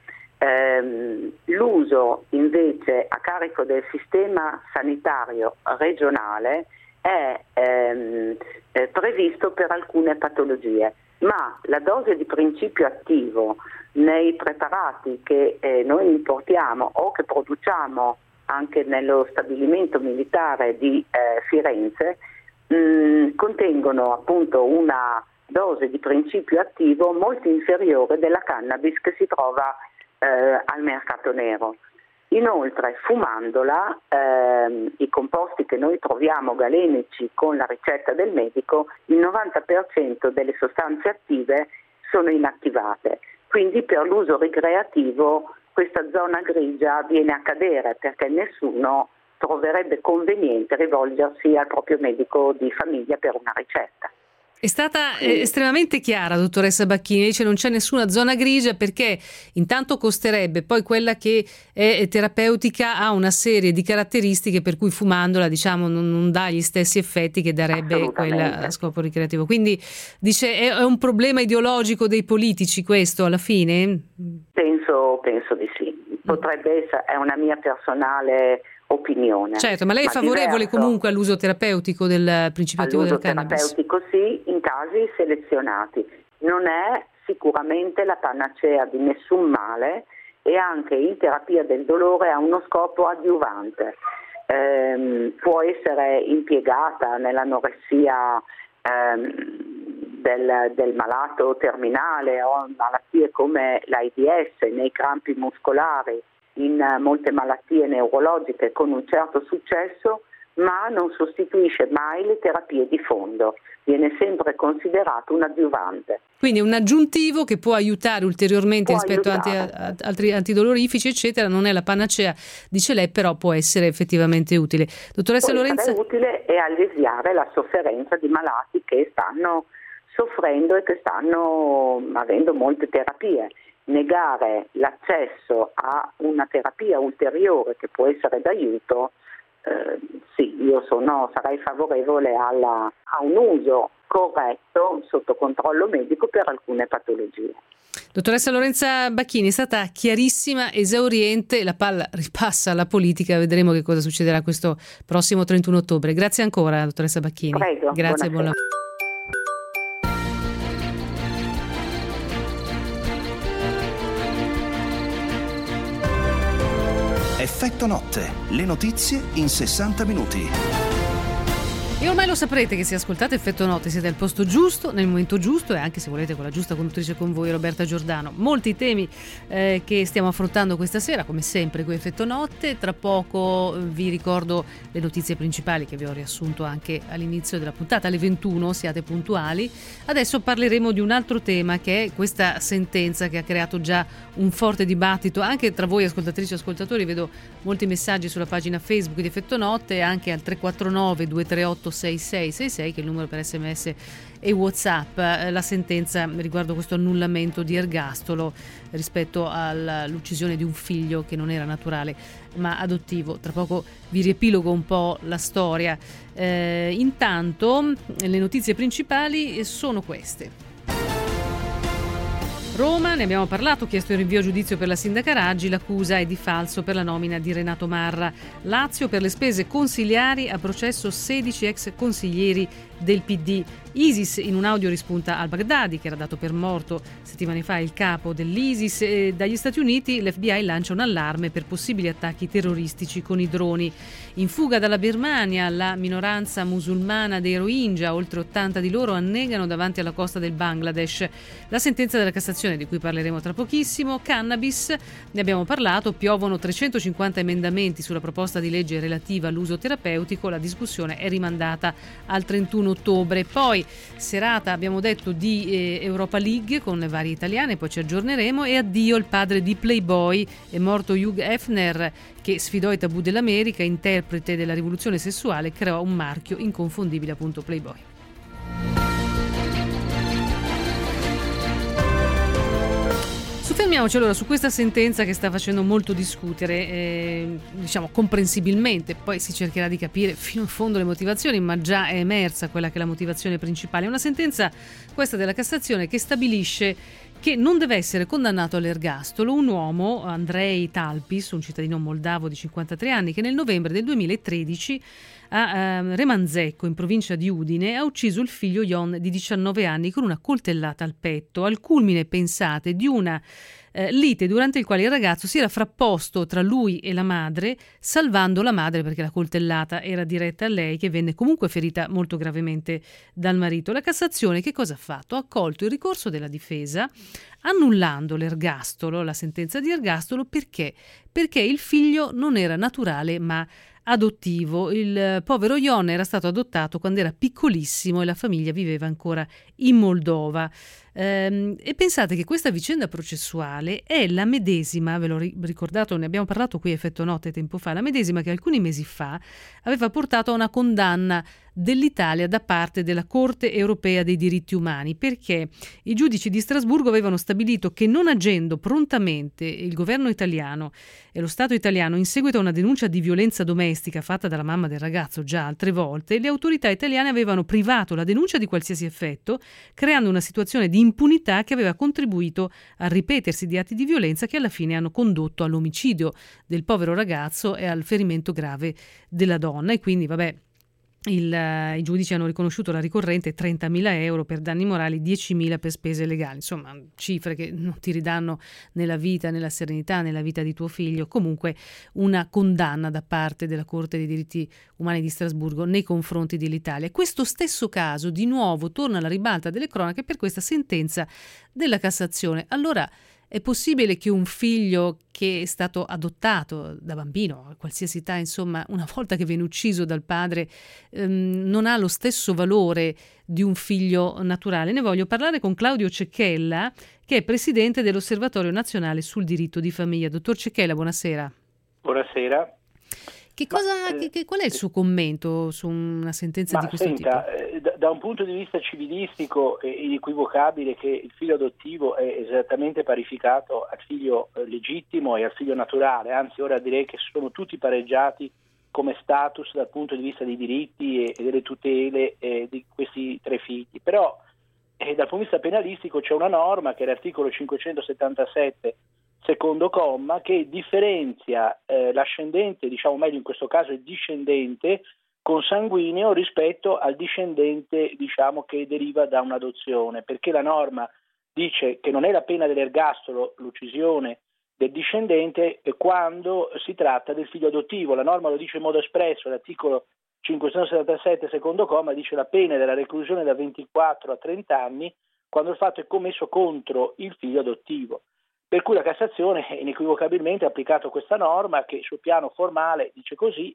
S18: Eh, l'uso invece a carico del sistema sanitario regionale è ehm, eh, previsto per alcune patologie, ma la dose di principio attivo nei preparati che eh, noi importiamo o che produciamo anche nello stabilimento militare di eh, Firenze mh, contengono appunto una dose di principio attivo molto inferiore della cannabis che si trova eh, al mercato nero. Inoltre, fumandola, ehm, i composti che noi troviamo galenici con la ricetta del medico, il novanta per cento delle sostanze attive sono inattivate. Quindi per l'uso ricreativo questa zona grigia viene a cadere, perché nessuno troverebbe conveniente rivolgersi al proprio medico di famiglia per una ricetta.
S3: È stata eh, estremamente chiara, dottoressa Bacchini, dice non c'è nessuna zona grigia perché intanto costerebbe, poi quella che è terapeutica ha una serie di caratteristiche per cui fumandola, diciamo, non, non dà gli stessi effetti che darebbe quella a scopo ricreativo. Quindi dice è, è un problema ideologico dei politici questo alla fine?
S18: Penso, penso di sì. Potrebbe essere, è una mia personale opinione.
S3: Certo, ma lei è favorevole
S18: diverso,
S3: comunque all'uso terapeutico del principio attivo del cannabis?
S18: All'uso terapeutico sì, in casi selezionati. Non è sicuramente la panacea di nessun male e anche in terapia del dolore ha uno scopo adiuvante. Ehm, può essere impiegata nell'anoressia ehm, del, del malato terminale o in malattie come l'AIDS, nei crampi muscolari, in molte malattie neurologiche con un certo successo, ma non sostituisce mai le terapie di fondo, viene sempre considerato un adiuvante.
S3: Quindi un aggiuntivo che può aiutare ulteriormente
S18: può
S3: rispetto a, a altri antidolorifici, eccetera, non è la panacea, dice lei, però può essere effettivamente utile. Dottoressa
S18: può
S3: Lorenza?
S18: Essere utile e alleviare la sofferenza di malati che stanno soffrendo e che stanno avendo molte terapie. Negare l'accesso a una terapia ulteriore che può essere d'aiuto, eh, sì, io sono, sarei favorevole alla, a un uso corretto sotto controllo medico per alcune patologie.
S3: Dottoressa Lorenza Bacchini, è stata chiarissima, esauriente, la palla ripassa alla politica, vedremo che cosa succederà questo prossimo trentuno ottobre. Grazie ancora, dottoressa Bacchini.
S18: Prego,
S3: grazie e buon lavoro.
S1: Effetto notte, le notizie in sessanta minuti.
S3: E ormai lo saprete che se ascoltate Effetto Notte siete al posto giusto, nel momento giusto e anche se volete con la giusta conduttrice con voi, Roberta Giordano. Molti temi eh, che stiamo affrontando questa sera, come sempre qui Effetto Notte. Tra poco eh, vi ricordo le notizie principali che vi ho riassunto anche all'inizio della puntata, alle ventuno, siate puntuali. Adesso parleremo di un altro tema, che è questa sentenza che ha creato già un forte dibattito anche tra voi ascoltatrici e ascoltatori. Vedo molti messaggi sulla pagina Facebook di Effetto Notte e anche al tre quattro nove due tre otto sei sei sei sei, che è il numero per sms e WhatsApp. La sentenza riguardo questo annullamento di ergastolo rispetto all'uccisione di un figlio che non era naturale ma adottivo. Tra poco vi riepilogo un po' la storia. Eh, intanto le notizie principali sono queste. Roma, ne abbiamo parlato, chiesto il rinvio a giudizio per la sindaca Raggi, l'accusa è di falso per la nomina di Renato Marra. Lazio, per le spese consiliari a processo sedici ex consiglieri del P D. ISIS, in un audio rispunta al-Baghdadi, che era dato per morto settimane fa il capo dell'ISIS. E dagli Stati Uniti l'F B I lancia un allarme per possibili attacchi terroristici con i droni. In fuga dalla Birmania, la minoranza musulmana dei Rohingya, oltre ottanta di loro annegano davanti alla costa del Bangladesh. La sentenza della Cassazione, di cui parleremo tra pochissimo. Cannabis, ne abbiamo parlato, piovono trecentocinquanta emendamenti sulla proposta di legge relativa all'uso terapeutico, la discussione è rimandata al trentuno ottobre. Poi serata, abbiamo detto, di eh, Europa League con le varie italiane, poi ci aggiorneremo, e addio il padre di Playboy, è morto Hugh Hefner, che sfidò i tabù dell'America, interprete della rivoluzione sessuale, creò un marchio inconfondibile, appunto Playboy. Soffermiamoci allora su questa sentenza che sta facendo molto discutere, eh, diciamo comprensibilmente, poi si cercherà di capire fino in fondo le motivazioni, ma già è emersa quella che è la motivazione principale. È una sentenza, questa della Cassazione, che stabilisce che non deve essere condannato all'ergastolo un uomo, Andrei Talpis, un cittadino moldavo di cinquantatré anni, che nel novembre del duemilatredici a eh, Remanzecco, in provincia di Udine, ha ucciso il figlio Ion di diciannove anni con una coltellata al petto, al culmine, pensate, di una eh, lite durante il quale il ragazzo si era frapposto tra lui e la madre, salvando la madre perché la coltellata era diretta a lei, che venne comunque ferita molto gravemente dal marito. La Cassazione che cosa ha fatto? Ha accolto il ricorso della difesa, annullando l'ergastolo, la sentenza di ergastolo, perché? Perché il figlio non era naturale ma adottivo. Il povero Ion era stato adottato quando era piccolissimo e la famiglia viveva ancora in Moldova. Ehm, e pensate che questa vicenda processuale è la medesima, ve l'ho ricordato, ne abbiamo parlato qui a Effetto Notte tempo fa, la medesima che alcuni mesi fa aveva portato a una condanna dell'Italia da parte della Corte europea dei diritti umani, perché i giudici di Strasburgo avevano stabilito che, non agendo prontamente il governo italiano e lo Stato italiano in seguito a una denuncia di violenza domestica fatta dalla mamma del ragazzo già altre volte, le autorità italiane avevano privato la denuncia di qualsiasi effetto, creando una situazione di impunità che aveva contribuito al ripetersi di atti di violenza che alla fine hanno condotto all'omicidio del povero ragazzo e al ferimento grave della donna. E quindi, vabbè, Il, i giudici hanno riconosciuto la ricorrente trentamila euro per danni morali, diecimila per spese legali, insomma cifre che non ti ridanno nella vita, nella serenità, nella vita di tuo figlio. Comunque una condanna da parte della Corte dei diritti umani di Strasburgo nei confronti dell'Italia. Questo stesso caso di nuovo torna alla ribalta delle cronache per questa sentenza della Cassazione. Allora, è possibile che un figlio che è stato adottato da bambino, a qualsiasi età, insomma, una volta che viene ucciso dal padre, ehm, non ha lo stesso valore di un figlio naturale? Ne voglio parlare con Claudio Cecchella, che è presidente dell'Osservatorio Nazionale sul Diritto di Famiglia. Dottor Cecchella, buonasera.
S19: Buonasera.
S3: Che cosa,
S19: Ma, eh,
S3: che, che, qual è il suo commento su una sentenza
S19: ma
S3: di questo
S19: senta,
S3: tipo?
S19: Eh, da, da un punto di vista civilistico è inequivocabile che il figlio adottivo è esattamente parificato al figlio eh, legittimo e al figlio naturale, anzi ora direi che sono tutti pareggiati come status dal punto di vista dei diritti e, e delle tutele eh, di questi tre figli. Però eh, dal punto di vista penalistico c'è una norma che è l'articolo cinquecentosettantasette secondo comma, che differenzia eh, l'ascendente, diciamo meglio in questo caso il discendente consanguineo rispetto al discendente, diciamo, che deriva da un'adozione, perché la norma dice che non è la pena dell'ergastolo l'uccisione del discendente quando si tratta del figlio adottivo. La norma lo dice in modo espresso, l'articolo cinquecentosettantasette secondo comma dice la pena della reclusione da ventiquattro a trenta anni quando il fatto è commesso contro il figlio adottivo. Per cui la Cassazione inequivocabilmente ha applicato questa norma che sul piano formale dice così,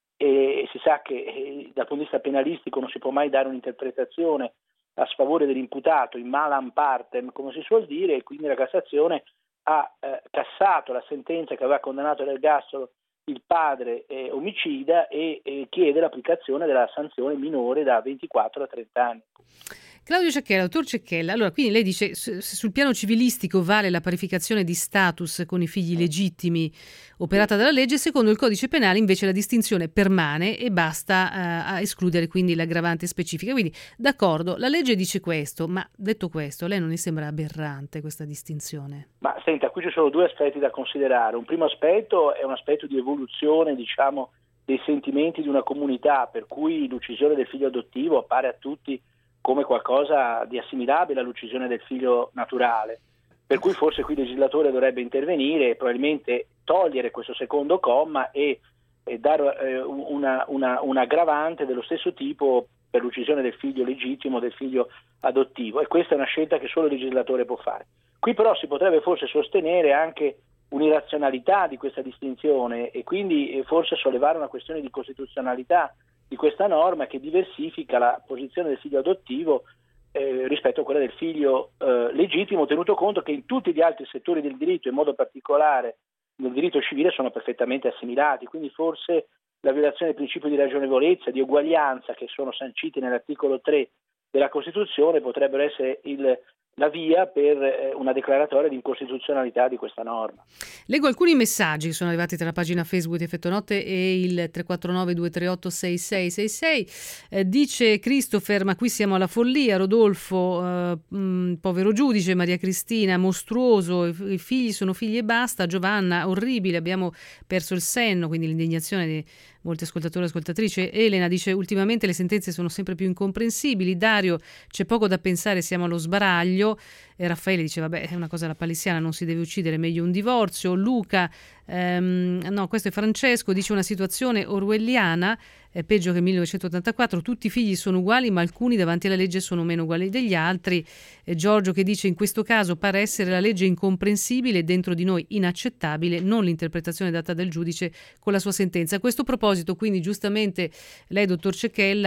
S19: e si sa che eh, dal punto di vista penalistico non si può mai dare un'interpretazione a sfavore dell'imputato in malam partem, come si suol dire, e quindi la Cassazione ha eh, cassato la sentenza che aveva condannato all'ergastolo il padre eh, omicida e eh, chiede l'applicazione della sanzione minore da ventiquattro a trenta anni.
S3: Claudio Cecchella, dottor Cecchella, allora quindi lei dice se sul piano civilistico vale la parificazione di status con i figli legittimi operata dalla legge, secondo il codice penale invece la distinzione permane e basta uh, a escludere quindi l'aggravante specifica. Quindi d'accordo, la legge dice questo, ma detto questo, a lei non le sembra aberrante questa distinzione?
S19: Ma senta, qui ci sono due aspetti da considerare. Un primo aspetto è un aspetto di evoluzione, diciamo, dei sentimenti di una comunità, per cui l'uccisione del figlio adottivo appare a tutti come qualcosa di assimilabile all'uccisione del figlio naturale, per cui forse qui il legislatore dovrebbe intervenire e probabilmente togliere questo secondo comma e, e dare eh, una, una, un aggravante dello stesso tipo per l'uccisione del figlio legittimo, del figlio adottivo, e questa è una scelta che solo il legislatore può fare. Qui però si potrebbe forse sostenere anche un'irrazionalità di questa distinzione e quindi eh, forse sollevare una questione di costituzionalità di questa norma che diversifica la posizione del figlio adottivo eh, rispetto a quella del figlio eh, legittimo, tenuto conto che in tutti gli altri settori del diritto, in modo particolare nel diritto civile, sono perfettamente assimilati. Quindi forse la violazione del principio di ragionevolezza, di uguaglianza, che sono sanciti nell'articolo tre della Costituzione, potrebbero essere il la via per una declaratoria di incostituzionalità di questa norma.
S3: Leggo alcuni messaggi che sono arrivati tra la pagina Facebook di Effetto Notte e il tre quattro nove due tre otto sei sei sei sei. Eh, dice Christopher, ma qui siamo alla follia. Rodolfo, eh, mh, povero giudice. Maria Cristina, mostruoso, i, i figli sono figli e basta. Giovanna, orribile, abbiamo perso il senno, quindi l'indignazione di molti ascoltatori e ascoltatrici. Elena dice, ultimamente le sentenze sono sempre più incomprensibili. Dario, c'è poco da pensare, siamo allo sbaraglio. E Raffaele dice, vabbè, è una cosa la palissiana, non si deve uccidere, meglio un divorzio. Luca, ehm, no, questo è Francesco, dice una situazione orwelliana, è peggio che millenovecentottantaquattro, tutti i figli sono uguali ma alcuni davanti alla legge sono meno uguali degli altri. E Giorgio che dice, in questo caso pare essere la legge incomprensibile e dentro di noi inaccettabile, non l'interpretazione data dal giudice con la sua sentenza. A questo proposito, quindi giustamente lei, dottor Cecchella,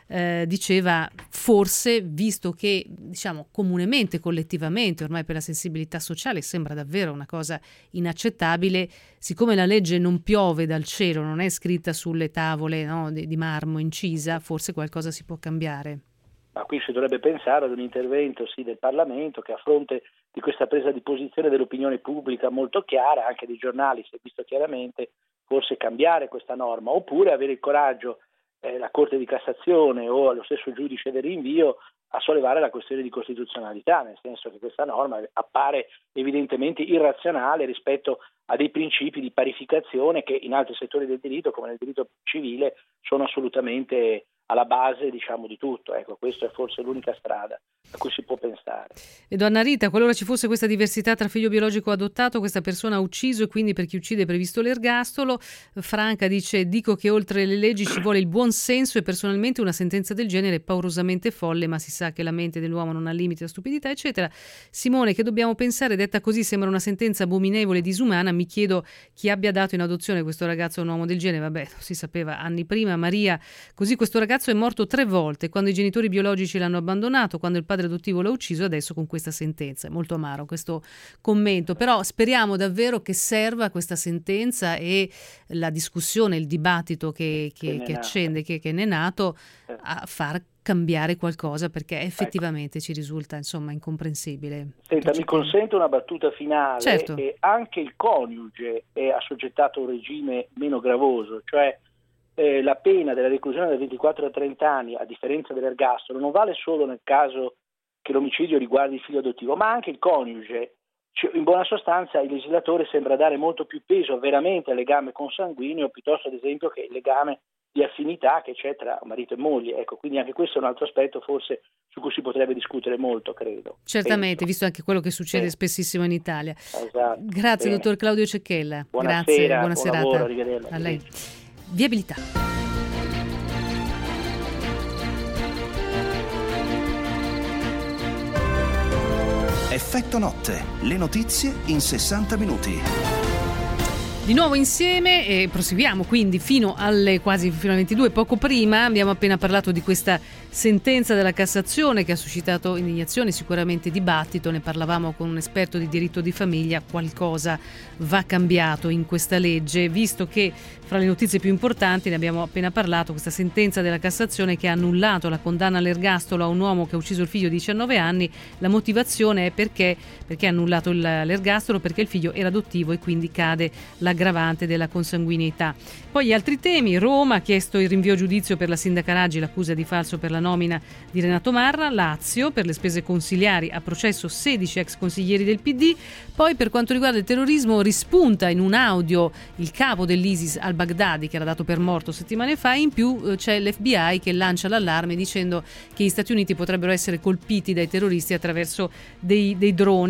S3: eh, diceva forse, visto che diciamo comunemente, collettivamente, ormai per la sensibilità sociale sembra davvero una cosa inaccettabile, siccome la legge non piove dal cielo, non è scritta sulle tavole, no, di, di marmo incisa, forse qualcosa si può cambiare.
S19: Ma qui si dovrebbe pensare ad un intervento sì, del Parlamento che, a fronte di questa presa di posizione dell'opinione pubblica molto chiara, anche dei giornali si è visto chiaramente, forse cambiare questa norma, oppure avere il coraggio, eh, la Corte di Cassazione o lo stesso giudice del rinvio, a sollevare la questione di costituzionalità, nel senso che questa norma appare evidentemente irrazionale rispetto a dei principi di parificazione che in altri settori del diritto, come nel diritto civile, sono assolutamente alla base, diciamo, di tutto. Ecco, questa è forse l'unica strada a cui si può pensare.
S3: E donna Rita, qualora ci fosse questa diversità tra figlio biologico e adottato, questa persona ha ucciso e quindi per chi uccide è previsto l'ergastolo. Franca dice: dico che oltre le leggi ci vuole il buon senso e personalmente una sentenza del genere è paurosamente folle, ma si sa che la mente dell'uomo non ha limiti a stupidità, eccetera. Simone, che dobbiamo pensare? Detta così sembra una sentenza abominevole e disumana. Mi chiedo chi abbia dato in adozione questo ragazzo a un uomo del genere. Vabbè, lo si sapeva anni prima. Maria, così questo ragazzo è morto tre volte, quando i genitori biologici l'hanno abbandonato, quando il padre adottivo l'ha ucciso, adesso con questa sentenza. È molto amaro questo commento, però speriamo davvero che serva questa sentenza e la discussione, il dibattito che, che, che accende, che, che ne è nato, a far cambiare qualcosa, perché effettivamente ecco. Ci risulta insomma incomprensibile.
S19: Senta, mi consente una battuta finale.
S3: Certo.
S19: E anche il coniuge è assoggettato a un regime meno gravoso, cioè Eh, la pena della reclusione da ventiquattro a trenta anni, a differenza dell'ergastolo, non vale solo nel caso che l'omicidio riguardi il figlio adottivo, ma anche il coniuge. Cioè, in buona sostanza il legislatore sembra dare molto più peso veramente al legame consanguineo piuttosto ad esempio che il legame di affinità che c'è tra marito e moglie. Ecco, quindi anche questo è un altro aspetto forse su cui si potrebbe discutere molto, credo.
S3: Certamente,
S19: Penso.
S3: Visto anche quello che succede
S19: sì.
S3: spessissimo in Italia.
S19: Esatto.
S3: Grazie,
S19: Bene.
S3: dottor Claudio Cecchella.
S19: Buonasera,
S3: Grazie, buona
S19: buon
S3: serata.
S19: lavoro, arrivederla.
S3: A lei. Viabilità.
S1: Effetto notte, le notizie in sessanta minuti.
S3: Di nuovo insieme e proseguiamo quindi fino alle quasi fino alle ventidue. Poco prima abbiamo appena parlato di questa sentenza della Cassazione che ha suscitato indignazione, sicuramente dibattito. Ne parlavamo con un esperto di diritto di famiglia. Qualcosa va cambiato in questa legge, visto che fra le notizie più importanti ne abbiamo appena parlato, questa sentenza della Cassazione che ha annullato la condanna all'ergastolo a un uomo che ha ucciso il figlio di diciannove anni. La motivazione è perché perché ha annullato il, l'ergastolo perché il figlio era adottivo e quindi cade l'aggravante della consanguineità. Poi gli altri temi: Roma ha chiesto il rinvio a giudizio per la sindaca Raggi, l'accusa di falso per la nomina di Renato Marra. Lazio, per le spese consiliari a processo sedici ex consiglieri del P D. Poi per quanto riguarda il terrorismo rispunta in un audio il capo dell'ISIS al-Baghdadi, che era dato per morto settimane fa. In più eh, c'è l'F B I che lancia l'allarme dicendo che gli Stati Uniti potrebbero essere colpiti dai terroristi attraverso dei, dei droni.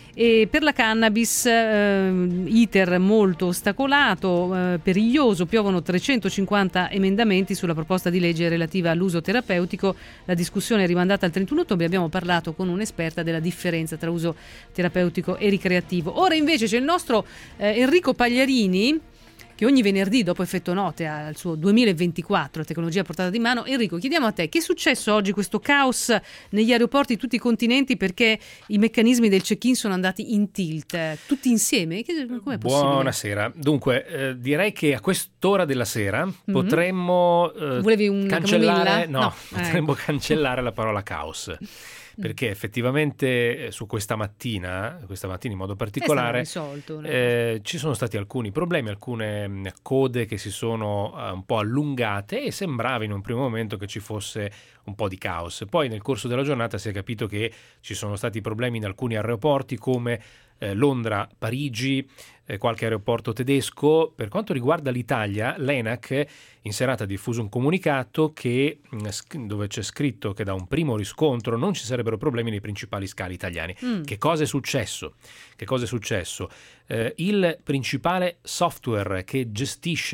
S3: E per la cannabis, eh, iter molto ostacolato, eh, periglioso, piovono trecentocinquanta emendamenti sulla proposta di legge relativa all'uso terapeutico. La discussione è rimandata al trentuno ottobre. Abbiamo parlato con un'esperta della differenza tra uso terapeutico e ricreativo. Ora invece c'è il nostro eh, Enrico Pagliarini, che ogni venerdì dopo Effetto Notte ha il suo duemilaventiquattro, tecnologia a portata di mano. Enrico, chiediamo a te, che è successo oggi, questo caos negli aeroporti di tutti i continenti perché i meccanismi del check-in sono andati in tilt, tutti insieme? Che, com'è possibile?
S20: Buonasera. Dunque, eh, direi che a quest'ora della sera mm-hmm. potremmo eh,
S3: Volevi un
S20: cancellare, no,
S3: no,
S20: potremmo
S3: eh.
S20: cancellare la parola caos. Perché effettivamente su questa mattina, questa mattina in modo particolare,
S3: risolto,
S20: eh, ci sono stati alcuni problemi, alcune code che si sono uh, un po' allungate e sembrava in un primo momento che ci fosse un po' di caos. Poi nel corso della giornata si è capito che ci sono stati problemi in alcuni aeroporti come eh, Londra, Parigi, eh, qualche aeroporto tedesco. Per quanto riguarda l'Italia, l'ENAC in serata ha diffuso un comunicato che, dove c'è scritto che da un primo riscontro non ci sarebbero problemi nei principali scali italiani. Mm. Che cosa è successo? Che cosa è successo? Eh, il principale software che gestisce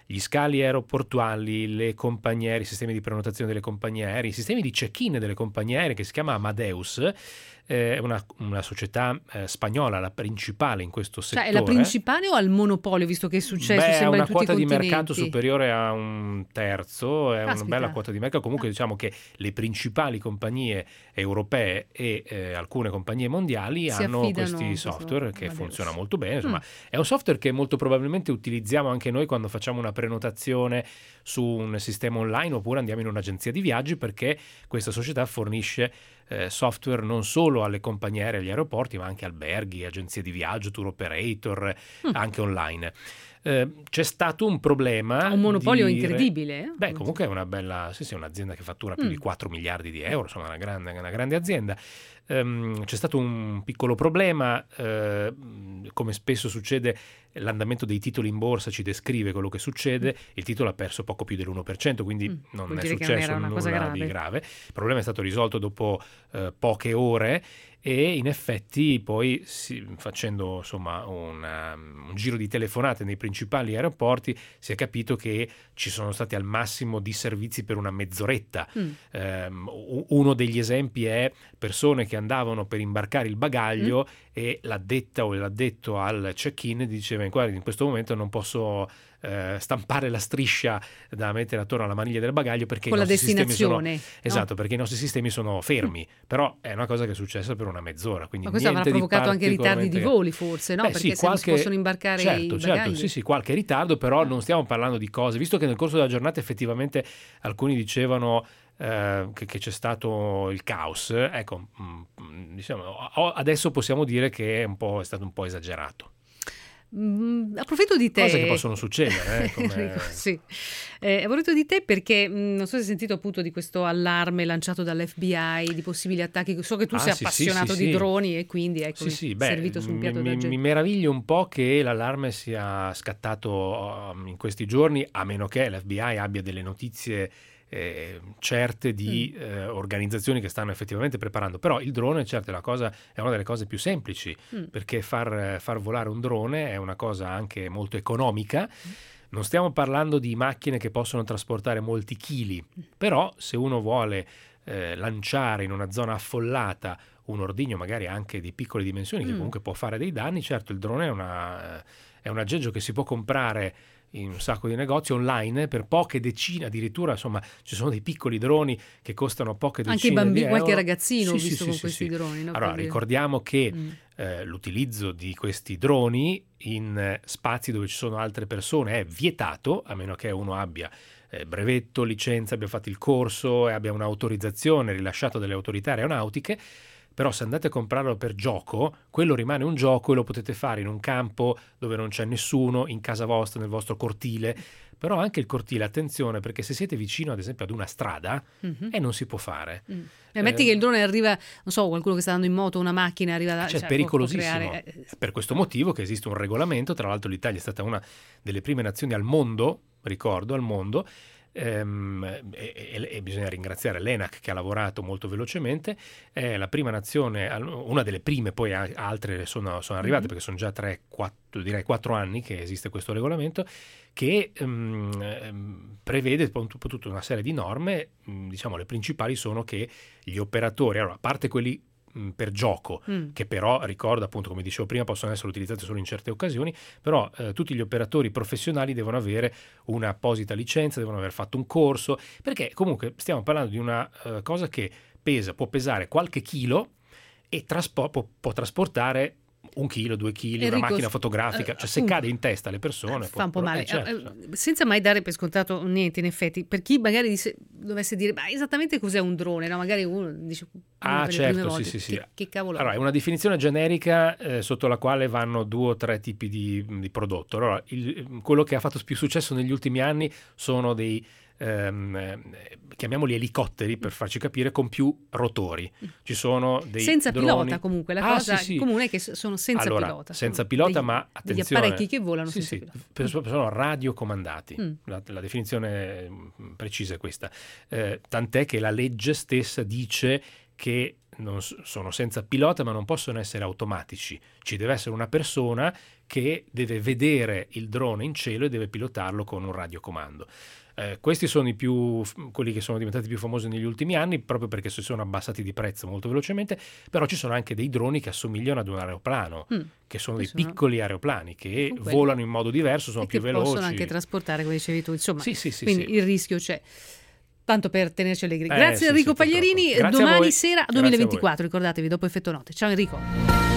S20: gli scali aeroportuali, le compagnie aeree, i sistemi di prenotazione delle compagnie aeree, i sistemi di check-in delle compagnie aeree, che si chiama Amadeus, è una, una società eh, spagnola, la principale in questo settore.
S3: Cioè è la principale o al monopolio, visto che è successo?
S20: Beh,
S3: sembra
S20: ha una
S3: in tutti
S20: quota
S3: i
S20: di
S3: continenti.
S20: mercato superiore a un terzo, è
S3: Caspita.
S20: una bella quota di mercato. Comunque diciamo che le principali compagnie europee e eh, alcune compagnie mondiali
S3: Si
S20: hanno
S3: affidano
S20: questi
S3: questo
S20: software che
S3: Amadeus.
S20: funziona molto bene. Insomma,
S3: Mm.
S20: è un software che molto probabilmente utilizziamo anche noi quando facciamo una prenotazione su un sistema online oppure andiamo in un'agenzia di viaggi, perché questa società fornisce eh, software non solo alle compagnie aeree e agli aeroporti, ma anche alberghi, agenzie di viaggio, tour operator,
S3: Mm.
S20: anche online. Eh, c'è stato un problema.
S3: Un monopolio
S20: di-
S3: incredibile. eh?
S20: Beh, comunque è una bella, sì, sì, è un'azienda che fattura più
S3: Mm.
S20: di quattro miliardi di euro, insomma, una grande, una grande azienda. Ehm, c'è stato un piccolo problema, eh, come spesso succede, l'andamento dei titoli in borsa ci descrive quello che succede, il titolo ha perso poco più dell'uno per cento, quindi
S3: Mm.
S20: non
S3: Vuol
S20: è
S3: dire che non
S20: successo
S3: era una cosa
S20: nulla
S3: grave.
S20: di grave. Il problema è stato risolto dopo eh, poche ore e in effetti poi si- facendo insomma una- un giro di telefonate nei principali aeroporti si è capito che ci sono stati al massimo di servizi per una mezz'oretta.
S3: Mm.
S20: Ehm, u- uno degli esempi è persone che andavano per imbarcare il bagaglio e l'addetta o l'addetto al check-in diceva: guarda, in questo momento non posso eh, stampare la striscia da mettere attorno alla maniglia del bagaglio perché
S3: Con
S20: i
S3: la
S20: nostri sistemi sono
S3: destinazione, no?
S20: esatto, perché i nostri sistemi sono fermi. Però è una cosa che è successa per una mezz'ora, quindi
S3: Ma questo avrà
S20: niente di
S3: provocato anche ritardi di
S20: particolarmente-
S3: voli, forse, no?
S20: Beh,
S3: Perché
S20: sì,
S3: se non si
S20: qualche-
S3: possono imbarcare
S20: certo,
S3: i
S20: certo,
S3: bagagli.
S20: sì, sì, qualche ritardo, però non stiamo parlando di cose, visto che nel corso della giornata effettivamente alcuni dicevano eh, che, che c'è stato il caos, ecco, mm, diciamo, o- adesso possiamo dire che è, un po', è stato un po' esagerato.
S3: Mm, approfitto di te.
S20: Cose che possono succedere, eh, come-
S3: Enrico, sì. Eh, approfitto di te perché mh, non so se hai sentito appunto di questo allarme lanciato dall'F B I di possibili attacchi. So che tu
S20: Ah,
S3: sei
S20: sì,
S3: appassionato
S20: sì,
S3: di
S20: sì.
S3: droni e quindi ecco,
S20: Sì, sì, beh,
S3: servito su un piatto
S20: mi,
S3: d'argento.
S20: mi meraviglio un po' che l'allarme sia scattato um, in questi giorni, a meno che l'F B I abbia delle notizie eh, certe di
S3: Mm.
S20: eh, organizzazioni che stanno effettivamente preparando. Però il drone, certo, è, la cosa, è una delle cose più semplici,
S3: Mm.
S20: perché far, far volare un drone è una cosa anche molto economica. Non stiamo parlando di macchine che possono trasportare molti chili, però se uno vuole eh, lanciare in una zona affollata un ordigno magari anche di piccole dimensioni che
S3: Mm.
S20: comunque può fare dei danni, certo il drone è, una, è un aggeggio che si può comprare in un sacco di negozi online per poche decine, addirittura insomma ci sono dei piccoli droni che costano poche
S3: Anche i
S20: decine
S3: bambini,
S20: di euro.
S3: qualche ragazzino ho
S20: Sì, sì,
S3: visto
S20: sì,
S3: con
S20: sì,
S3: questi
S20: sì.
S3: droni. No?
S20: Allora
S3: Per dire.
S20: ricordiamo che
S3: Mm.
S20: eh, l'utilizzo di questi droni in eh, spazi dove ci sono altre persone è vietato, a meno che uno abbia eh, brevetto, licenza, abbia fatto il corso e abbia un'autorizzazione rilasciata dalle autorità aeronautiche. Però se andate a comprarlo per gioco, quello rimane un gioco e lo potete fare in un campo dove non c'è nessuno, in casa vostra, nel vostro cortile. Però anche il cortile, attenzione, perché se siete vicino ad esempio ad una strada,
S3: Mhm.
S20: e non si può fare.
S3: Mm. E metti
S20: Eh,
S3: che il drone arriva, non so, qualcuno che sta andando in moto, una macchina arriva da...
S20: Cioè,
S3: cioè,
S20: è
S3: può- può
S20: pericolosissimo.
S3: creare, eh,
S20: È per questo motivo che esiste un regolamento. Tra l'altro l'Italia è stata una delle prime nazioni al mondo, ricordo, al mondo, ehm, e, e- e bisogna ringraziare l'ENAC che ha lavorato molto velocemente. È la prima nazione, al- una delle prime, poi a- altre sono, sono arrivate,
S3: Mhm.
S20: perché sono già tre, quattro, direi quattro anni che esiste questo regolamento, che ehm, ehm, prevede poi tut- tutta una serie di norme. Mh, diciamo le principali sono che gli operatori, allora, a parte quelli mh, per gioco,
S3: Mm.
S20: che però, ricordo appunto, come dicevo prima, possono essere utilizzati solo in certe occasioni, però eh, tutti gli operatori professionali devono avere un'apposita licenza, devono aver fatto un corso, perché comunque stiamo parlando di una eh, cosa che pesa, può pesare qualche chilo e traspo- può, può trasportare un chilo, due chili, una
S3: Enrico,
S20: macchina
S3: s-
S20: fotografica,
S3: eh,
S20: cioè se
S3: appunto,
S20: cade in testa alle persone
S3: fa un po'
S20: può-
S3: male.
S20: eh, certo,
S3: Eh,
S20: certo.
S3: eh, senza mai dare per scontato niente, in effetti, per chi magari disse- dovesse dire, ma esattamente cos'è un drone? No? Magari uno dice, una
S20: Ah,
S3: delle prime
S20: certo, sì,
S3: volte,
S20: sì, sì.
S3: Che, che cavolo è?
S20: Allora, è una definizione generica eh, sotto la quale vanno due o tre tipi di, di prodotto. Allora, il- quello che ha fatto più successo negli ultimi anni sono dei, ehm, eh, chiamiamoli elicotteri, per farci capire, con più rotori. Ci sono dei
S3: Senza
S20: droni-
S3: pilota comunque, la
S20: Ah,
S3: cosa
S20: sì, sì.
S3: comune è che s- sono senza
S20: Allora,
S3: pilota.
S20: senza
S3: sono
S20: pilota,
S3: degli-
S20: ma
S3: degli
S20: attenzione,
S3: apparecchi che volano
S20: sì,
S3: senza
S20: sì,
S3: pilota.
S20: per- sono radiocomandati.
S3: Mm.
S20: La, la definizione mm, precisa è questa. Eh, tant'è che la legge stessa dice che non sono senza pilota, ma non possono essere automatici. Ci deve essere una persona che deve vedere il drone in cielo e deve pilotarlo con un radiocomando. Eh, questi sono i più, quelli che sono diventati più famosi negli ultimi anni, proprio perché si sono abbassati di prezzo molto velocemente, però ci sono anche dei droni che assomigliano ad un aeroplano, mm, che sono dei sono... piccoli aeroplani che volano in modo diverso, sono
S3: e
S20: più
S3: che
S20: veloci.
S3: Possono anche trasportare, come dicevi tu, insomma,
S20: sì, sì, sì,
S3: quindi
S20: sì.
S3: il rischio c'è. Tanto per tenerci allegri.
S20: Eh,
S3: Grazie
S20: sì,
S3: Enrico
S20: sì,
S3: Paglierini,
S20: Grazie
S3: domani sera
S20: Grazie
S3: duemilaventiquattro, ricordatevi, dopo Effetto Notte. Ciao Enrico.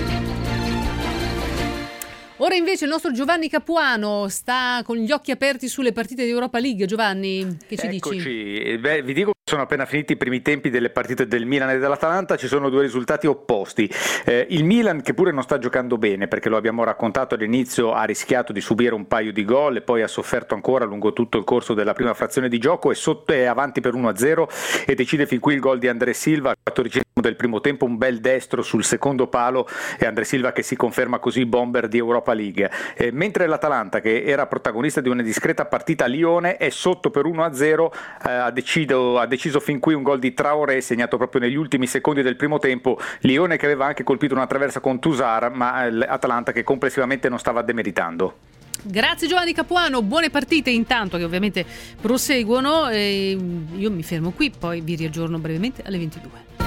S3: Ora invece il nostro Giovanni Capuano sta con gli occhi aperti sulle partite di Europa League. Giovanni, che ci
S13: Eccoci.
S3: dici?
S13: Beh, vi dico che sono appena finiti i primi tempi delle partite del Milan e dell'Atalanta, ci sono due risultati opposti. Eh, il Milan, che pure non sta giocando bene, perché lo abbiamo raccontato all'inizio, ha rischiato di subire un paio di gol e poi ha sofferto ancora lungo tutto il corso della prima frazione di gioco, è sotto, è avanti per uno a zero e decide fin qui il gol di André Silva, quattordicesimo del primo tempo, un bel destro sul secondo palo, e André Silva che si conferma così bomber di Europa League. Eh, mentre l'Atalanta, che era protagonista di una discreta partita a Lione, è sotto per uno a zero, eh, ha, decido, ha deciso fin qui un gol di Traoré segnato proprio negli ultimi secondi del primo tempo. Lione che aveva anche colpito una traversa con Toussaint, ma l'Atalanta che complessivamente non stava demeritando.
S3: Grazie Giovanni Capuano, buone partite intanto che ovviamente proseguono, e io mi fermo qui, poi vi riaggiorno brevemente alle ventidue.